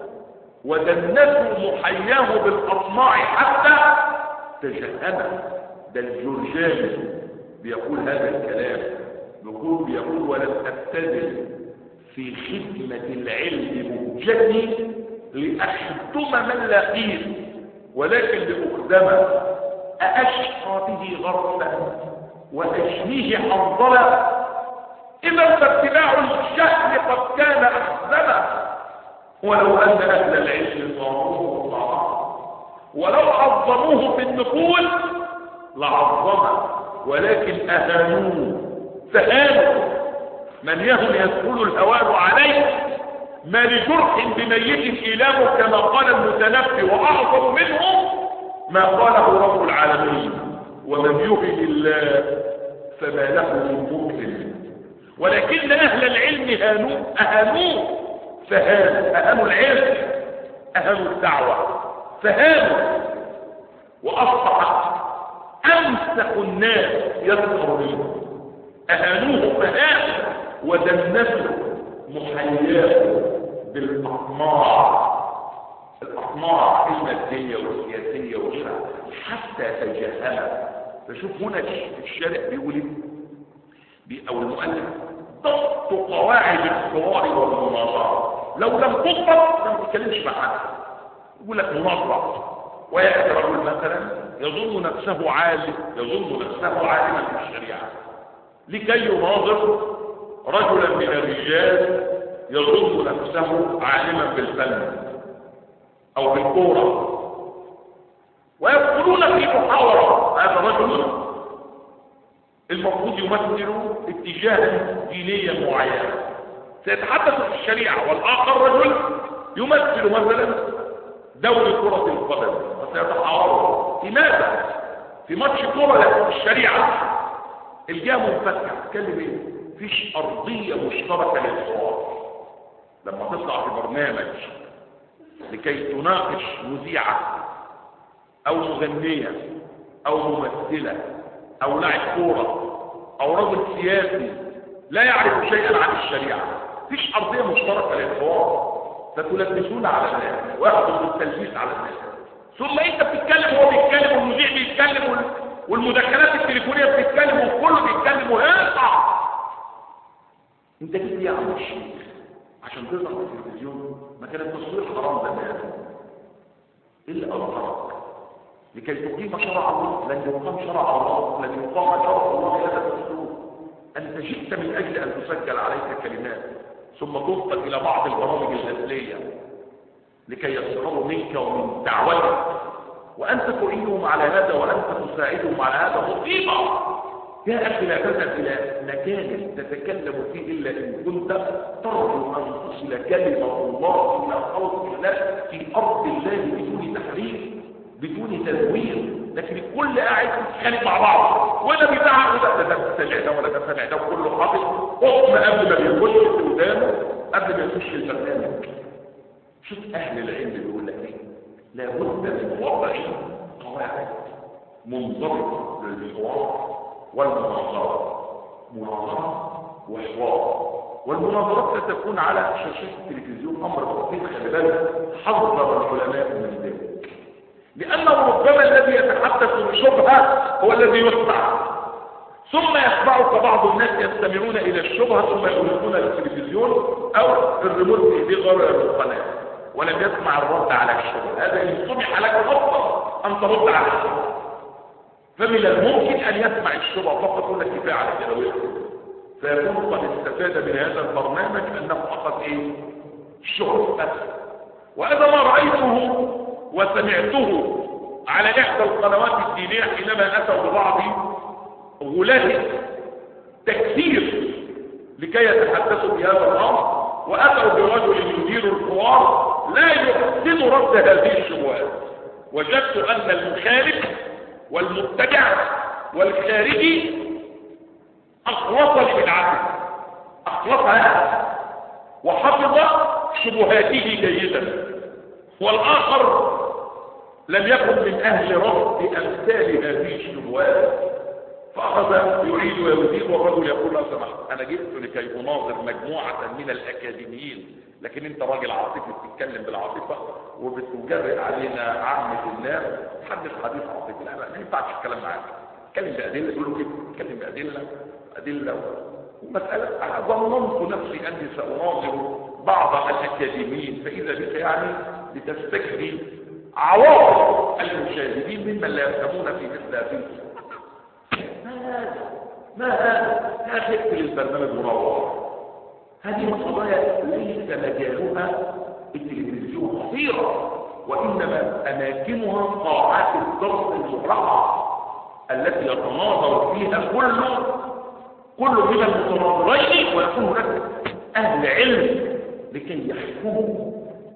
ودنسوا محياه بالأطماع حتى تجهمه. ده الجرجاني بيقول هذا الكلام، بيقول بيقول ولم أبتذل في خدمة العلم مهجتي لأخدم من لقيت، ولكن لأخدمه أأشقى به غرفا وأجنيه حنظلا، إذا فاتباع الجهل قد كان أحسنا. ولو أن أهل العلم صاروه وطاعوه، ولو عظموه في النقول لعظمه، ولكن أهانوه فهانوا. من يهن يدخل الهوان عليه، ما لجرح بميت إيلامه، كما قال المتنبي، وأعظم منه ما قاله رب العالمين، ومن يهن الله فما له من مكرم. ولكن أهل العلم هانوه أهانوه فهانوا، أهانوا العلم، أهانوا الدعوة فهانوا، وأصبح أمسك الناس يذكر منه. أهانوه فهانوا، ودنسوا محياه بالأطماع، الأطماع المادية والسياسية والشرع حتى تجهلها. فشوف هنا الشارع بيقول أو المؤلف ضبط قواعد الحوار والمناظرة. لو لم تضبط ما تتكلمش مع حد. يقول لك مناظرة، ويأتي رجل مثلا يظن نفسه عالم، يظن نفسه عالما في الشريعة، لكي يناظر رجلا من الرجال يظن نفسه عالما بالفن أو بالكورة، ويدخلون في محاورة. هذا رجل المفروض يمثل اتجاها دينيا معينا سيتحدث في الشريعة، والآخر رجل يمثل مثلا دوري كرة القدم وسيتحاوروا. لماذا؟ في ماتش كرة لكن في الشريعة الجهة منفتحة، تتكلم ايه؟ مفيش أرضية مشتركة للحوار. لما تطلع في برنامج لكي تناقش مذيعة أو مغنية أو ممثلة أو لاعب كورة أو رجل سياسي لا يعرف شيئا عن الشريعة، مفيش أرضية مشتركة للحوار، فتلبسون على الناس ويأخذوا التلبيس على الناس. ثم أنت بتتكلم وهو بيتكلم والمذيع بيتكلم والمداخلات التليفونية بتتكلم وكله بيتكلم ويقطع. أنت جيت ليه يا عم الشيخ؟ عشان تظهر في التلفزيون؟ ما كان التصوير حرام زمان. إيه اللي أظهرك؟ لكي تقيم شرع الله. لن يقام شرع الله، لن يقام شرع الله بهذا الاسلوب. انت جئت من اجل ان تسجل عليك كلمات ثم تنقل الى بعض البرامج الغزليه لكي يسخروا منك ومن دعوتك، وانت تعينهم على هذا وانت تساعدهم على هذا. مصيبه يا اخي. لا تذهب الى مكان تتكلم فيه الا ان كنت ترجو ان تصل كلمه الله الى خلق الله في ارض الله بدون تحريف بدون تدوير. لكن الكل قاعد يتخانق مع بعض، ولا بيزعق ولا ده سمع ده ولا ده سمع ده، وكله حاطط حكم قبل ما بيخش قدامه قبل ما يخش البرنامج. شوف اهل العلم بيقول لك ايه؟ لابد من وضع قواعد منضبطه للحوار والمناظره، مناظره وحوار. والمناظرات ستكون على شاشات التلفزيون، امر بسيط خلي بالك، حذر العلماء من ذلك، لانه ربما الذي يتحدث بشبهه هو الذي يخدع، ثم يتبعك بعض الناس يستمعون الى الشبهه ثم يغلقون التلفزيون او الريموت في غير القناه ولم يسمع الرد على الشبهه. هذا ان سمح لك افضل ان ترد على الشبهه، فمن الممكن ان يسمع الشبهه فقط ولا كفايه على كده، فيكون قد استفاد من هذا البرنامج انه اخذ ايه؟ الشبهه بس. وهذا ما رايته وسمعته على احدى القنوات الدينيه حينما اتوا ببعض غلاة تكثير لكي يتحدثوا بهذا الامر، واتوا برجل يدير الحوار لا يحسن رد هذه الشبهات. وجدت ان المخالف والمبتدع والخارجي اخلص لبدعته، اخلصها وحفظ شبهاته جيدا، والاخر لم يكن من اهل رد امثال هذه الشبهات، فاخذ يعيد ويزيد. والرجل يقول له سمحت انا جئت لكي اناظر مجموعه من الاكاديميين، لكن انت راجل عاطفي بتتكلم بالعاطفه وبتجرئ علينا عامه الناس تحدث حديث عاطفي. لا ما ينفعش الكلام معاك، اتكلم بادله. يقول له كده اتكلم بادله ادله ومساله. انا ظننت نفسي اني ساناظر بعض الاكاديميين، فاذا بك يعني لتستكفي عواطف المشاهدين ممن لا يفهمون في مثل هذه. ما هذا؟ ما هذا؟ لا تقبل البرنامج مروع. هذه القضايا ليس مجالها التلفزيون خطيرة، وإنما أماكنها قاعات الدرس المفرحة التي يتناظر فيها كل كل من المتناظرين، ويكون هناك أهل علم لكي يحكموا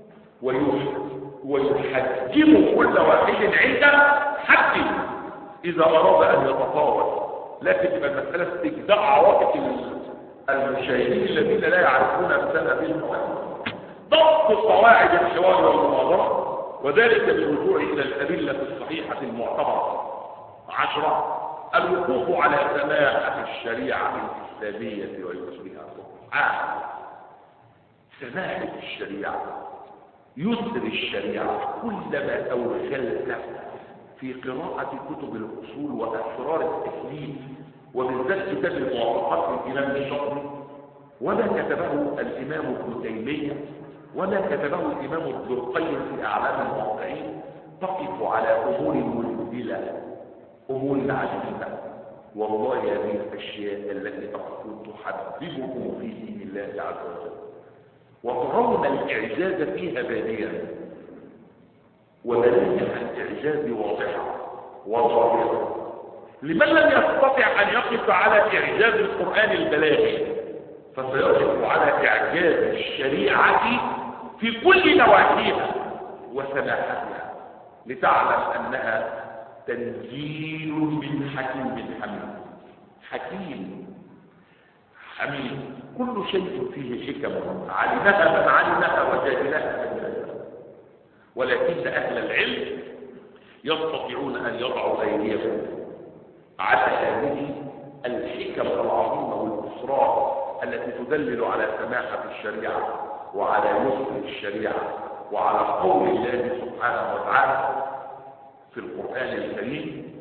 ويحجموا كل واحد عنده حد إذا أراد أن يتطاول. لكن تبقى المسألة استجداء عواطف المشاهدين الذين لا يعرفون أمثال هذه المواضيع. ضبط قواعد الحوار والمناظرة، وذلك بالرجوع إلى الأدلة الصحيحة المعتبرة. عشرة، الوقوف على سماحة الشريعة الإسلامية ويسرها. آه. سماحة الشريعة، يسر الشريعة. كلما أوغلت في قراءة كتب الأصول وأسرار التكليم، وبالذات كتاب الموافقات للإمام الشاطبي، وما كتبه الإمام ابن تيمية، وما كتبه الإمام ابن القيم في أعلام الموقعين، تقف على أمور مذهلة، أمور عجيبة. والله هذه الأشياء التي تكون تحببكم في دين الله عز وجل، وترون الإعجاز فيها باديا، ودليل الإعجاز واضحة وظاهرة. لمن لم يستطع أن يقف على إعجاز القرآن البلاغي، فسيقف على إعجاز الشريعة في كل نواحيها وسماحتها، لتعلم أنها تنزيل من حكيم حميد. حكيم حميد، كل شيء فيه حكم علمها من علمها وجاهلها من جاهلها. ولكن أهل العلم يستطيعون أن يضعوا أيديهم على هذه الحكم العظيمة والأسرار التي تدلل على سماحة الشريعة وعلى يسر الشريعة وعلى قول الله سبحانه وتعالى في القرآن الكريم: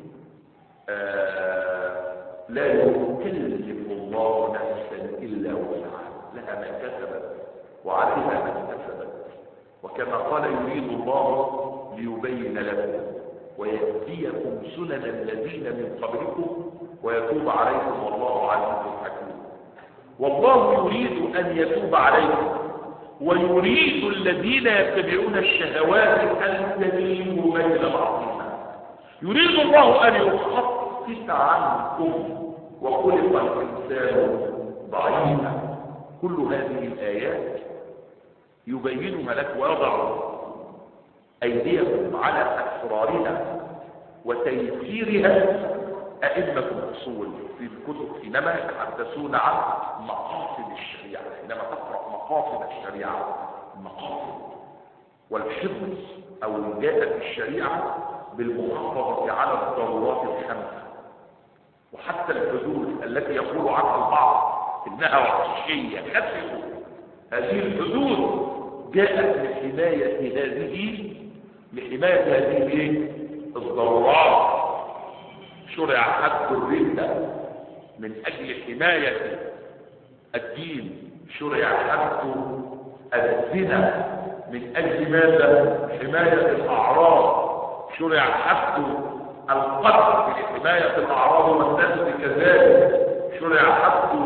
آه لا يكلف الله نفسا إلا وسعها، لها ما كسبت وعليها ما اكتسبت. وكما قال: يريد الله ليبين لكم ويهديكم سنن الذين من قبلكم ويتوب عليكم والله عزيز حكيم. والله يريد أن يتوب عليكم، ويريد الذين يتبعون الشهوات أن تميلوا ميلا عظيما. يريد الله أن يخفف عنكم، وخلق الإنسان ضعيفا. كل هذه الآيات يبينها لك ويضع أيديكم على أسرارها وتيسيرها أئمة الأصول في الكتب حينما يتحدثون عن مقاصد الشريعة. حينما تقرأ مقاصد الشريعة، المقاصد والحفظ، أو جاءت الشريعة بالمحافظة على الضرورات الخمسة، وحتى الحدود التي يقول عنها البعض إنها وحشية، خففوا هذه الحدود جاءت لحماية هذه لحماية هذه ايه؟ الضرورات. شرع حد الردة من أجل حماية الدين، شرع حد الزنا من أجل ماذا؟ حماية الأعراض، شرع حد القتل لحماية الأعراض والنسل كذلك، شرع حد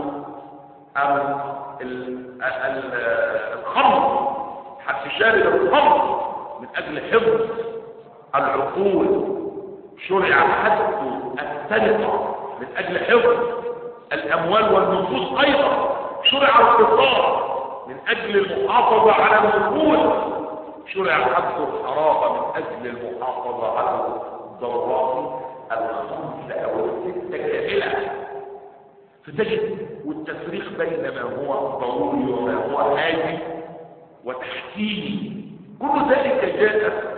الخمر، حد شارب الخمر من أجل حفظ العقول، شرع حد السرقة من أجل حفظ الأموال والنفوس، أيضا شرع القصاص من أجل المحافظة على النفوس، شرع حد الحرابة من أجل المحافظة على الضرورات الخمسة أو الستة كاملة. فتجد والتفريق بين ما هو ضروري وما هو هادي وتحكيمي، كل ذلك جاءت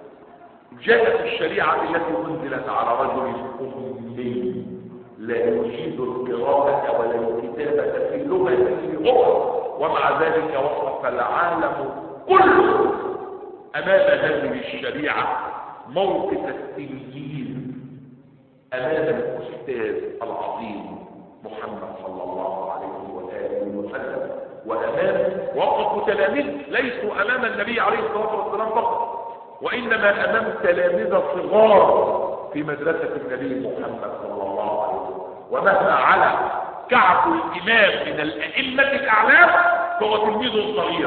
جاءت الشريعة التي أنزلت على رجل أمي لا يجيد القراءة ولا الكتابة في لغة أخرى، ومع ذلك وقف العالم كله أمام هذه الشريعة موقف التنجيل أمام الأستاذ العظيم محمد صلى الله عليه وآله وسلم، وأمام وقفوا تلاميذ ليسوا أمام النبي عليه الصلاة والسلام فقط، وإنما أمام تلاميذ صغار في مدرسة النبي محمد صلى الله عليه وسلم. ومهما على كعب الإمام من الأئمة الأعلام فهو تلميذ صغير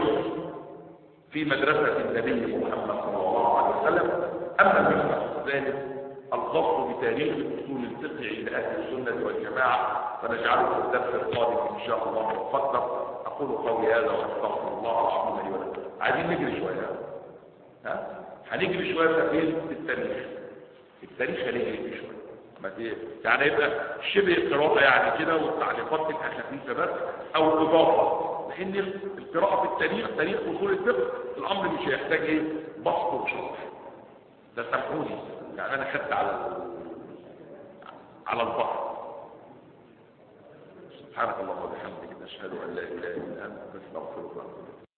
في مدرسة النبي محمد صلى الله عليه وسلم. أما من ذلك الخاص بتاريخ أصول الفقه عند أهل السنة والجماعة فنجعله في الدرس القادم إن شاء الله موفقا. أقول قولي هذا وأستغفر الله العظيم لي ولكم. عايزين نجري شوية، ها؟ هنجري شوية في التاريخ، التاريخ هنجري فيه شوية، ما يعني يبقى شبه قراءة يعني كده، والتعليقات تبقى خفيفة بس أو إضافة، لأن القراءة في التاريخ تاريخ أصول الفقه الأمر مش هيحتاج إيه؟ بسط وشرح، ده سامحوني يعني أنا خدت على على البحر. سبحانك اللهم وبحمدك نشهد أن لا إله إلا أنت نستغفرك.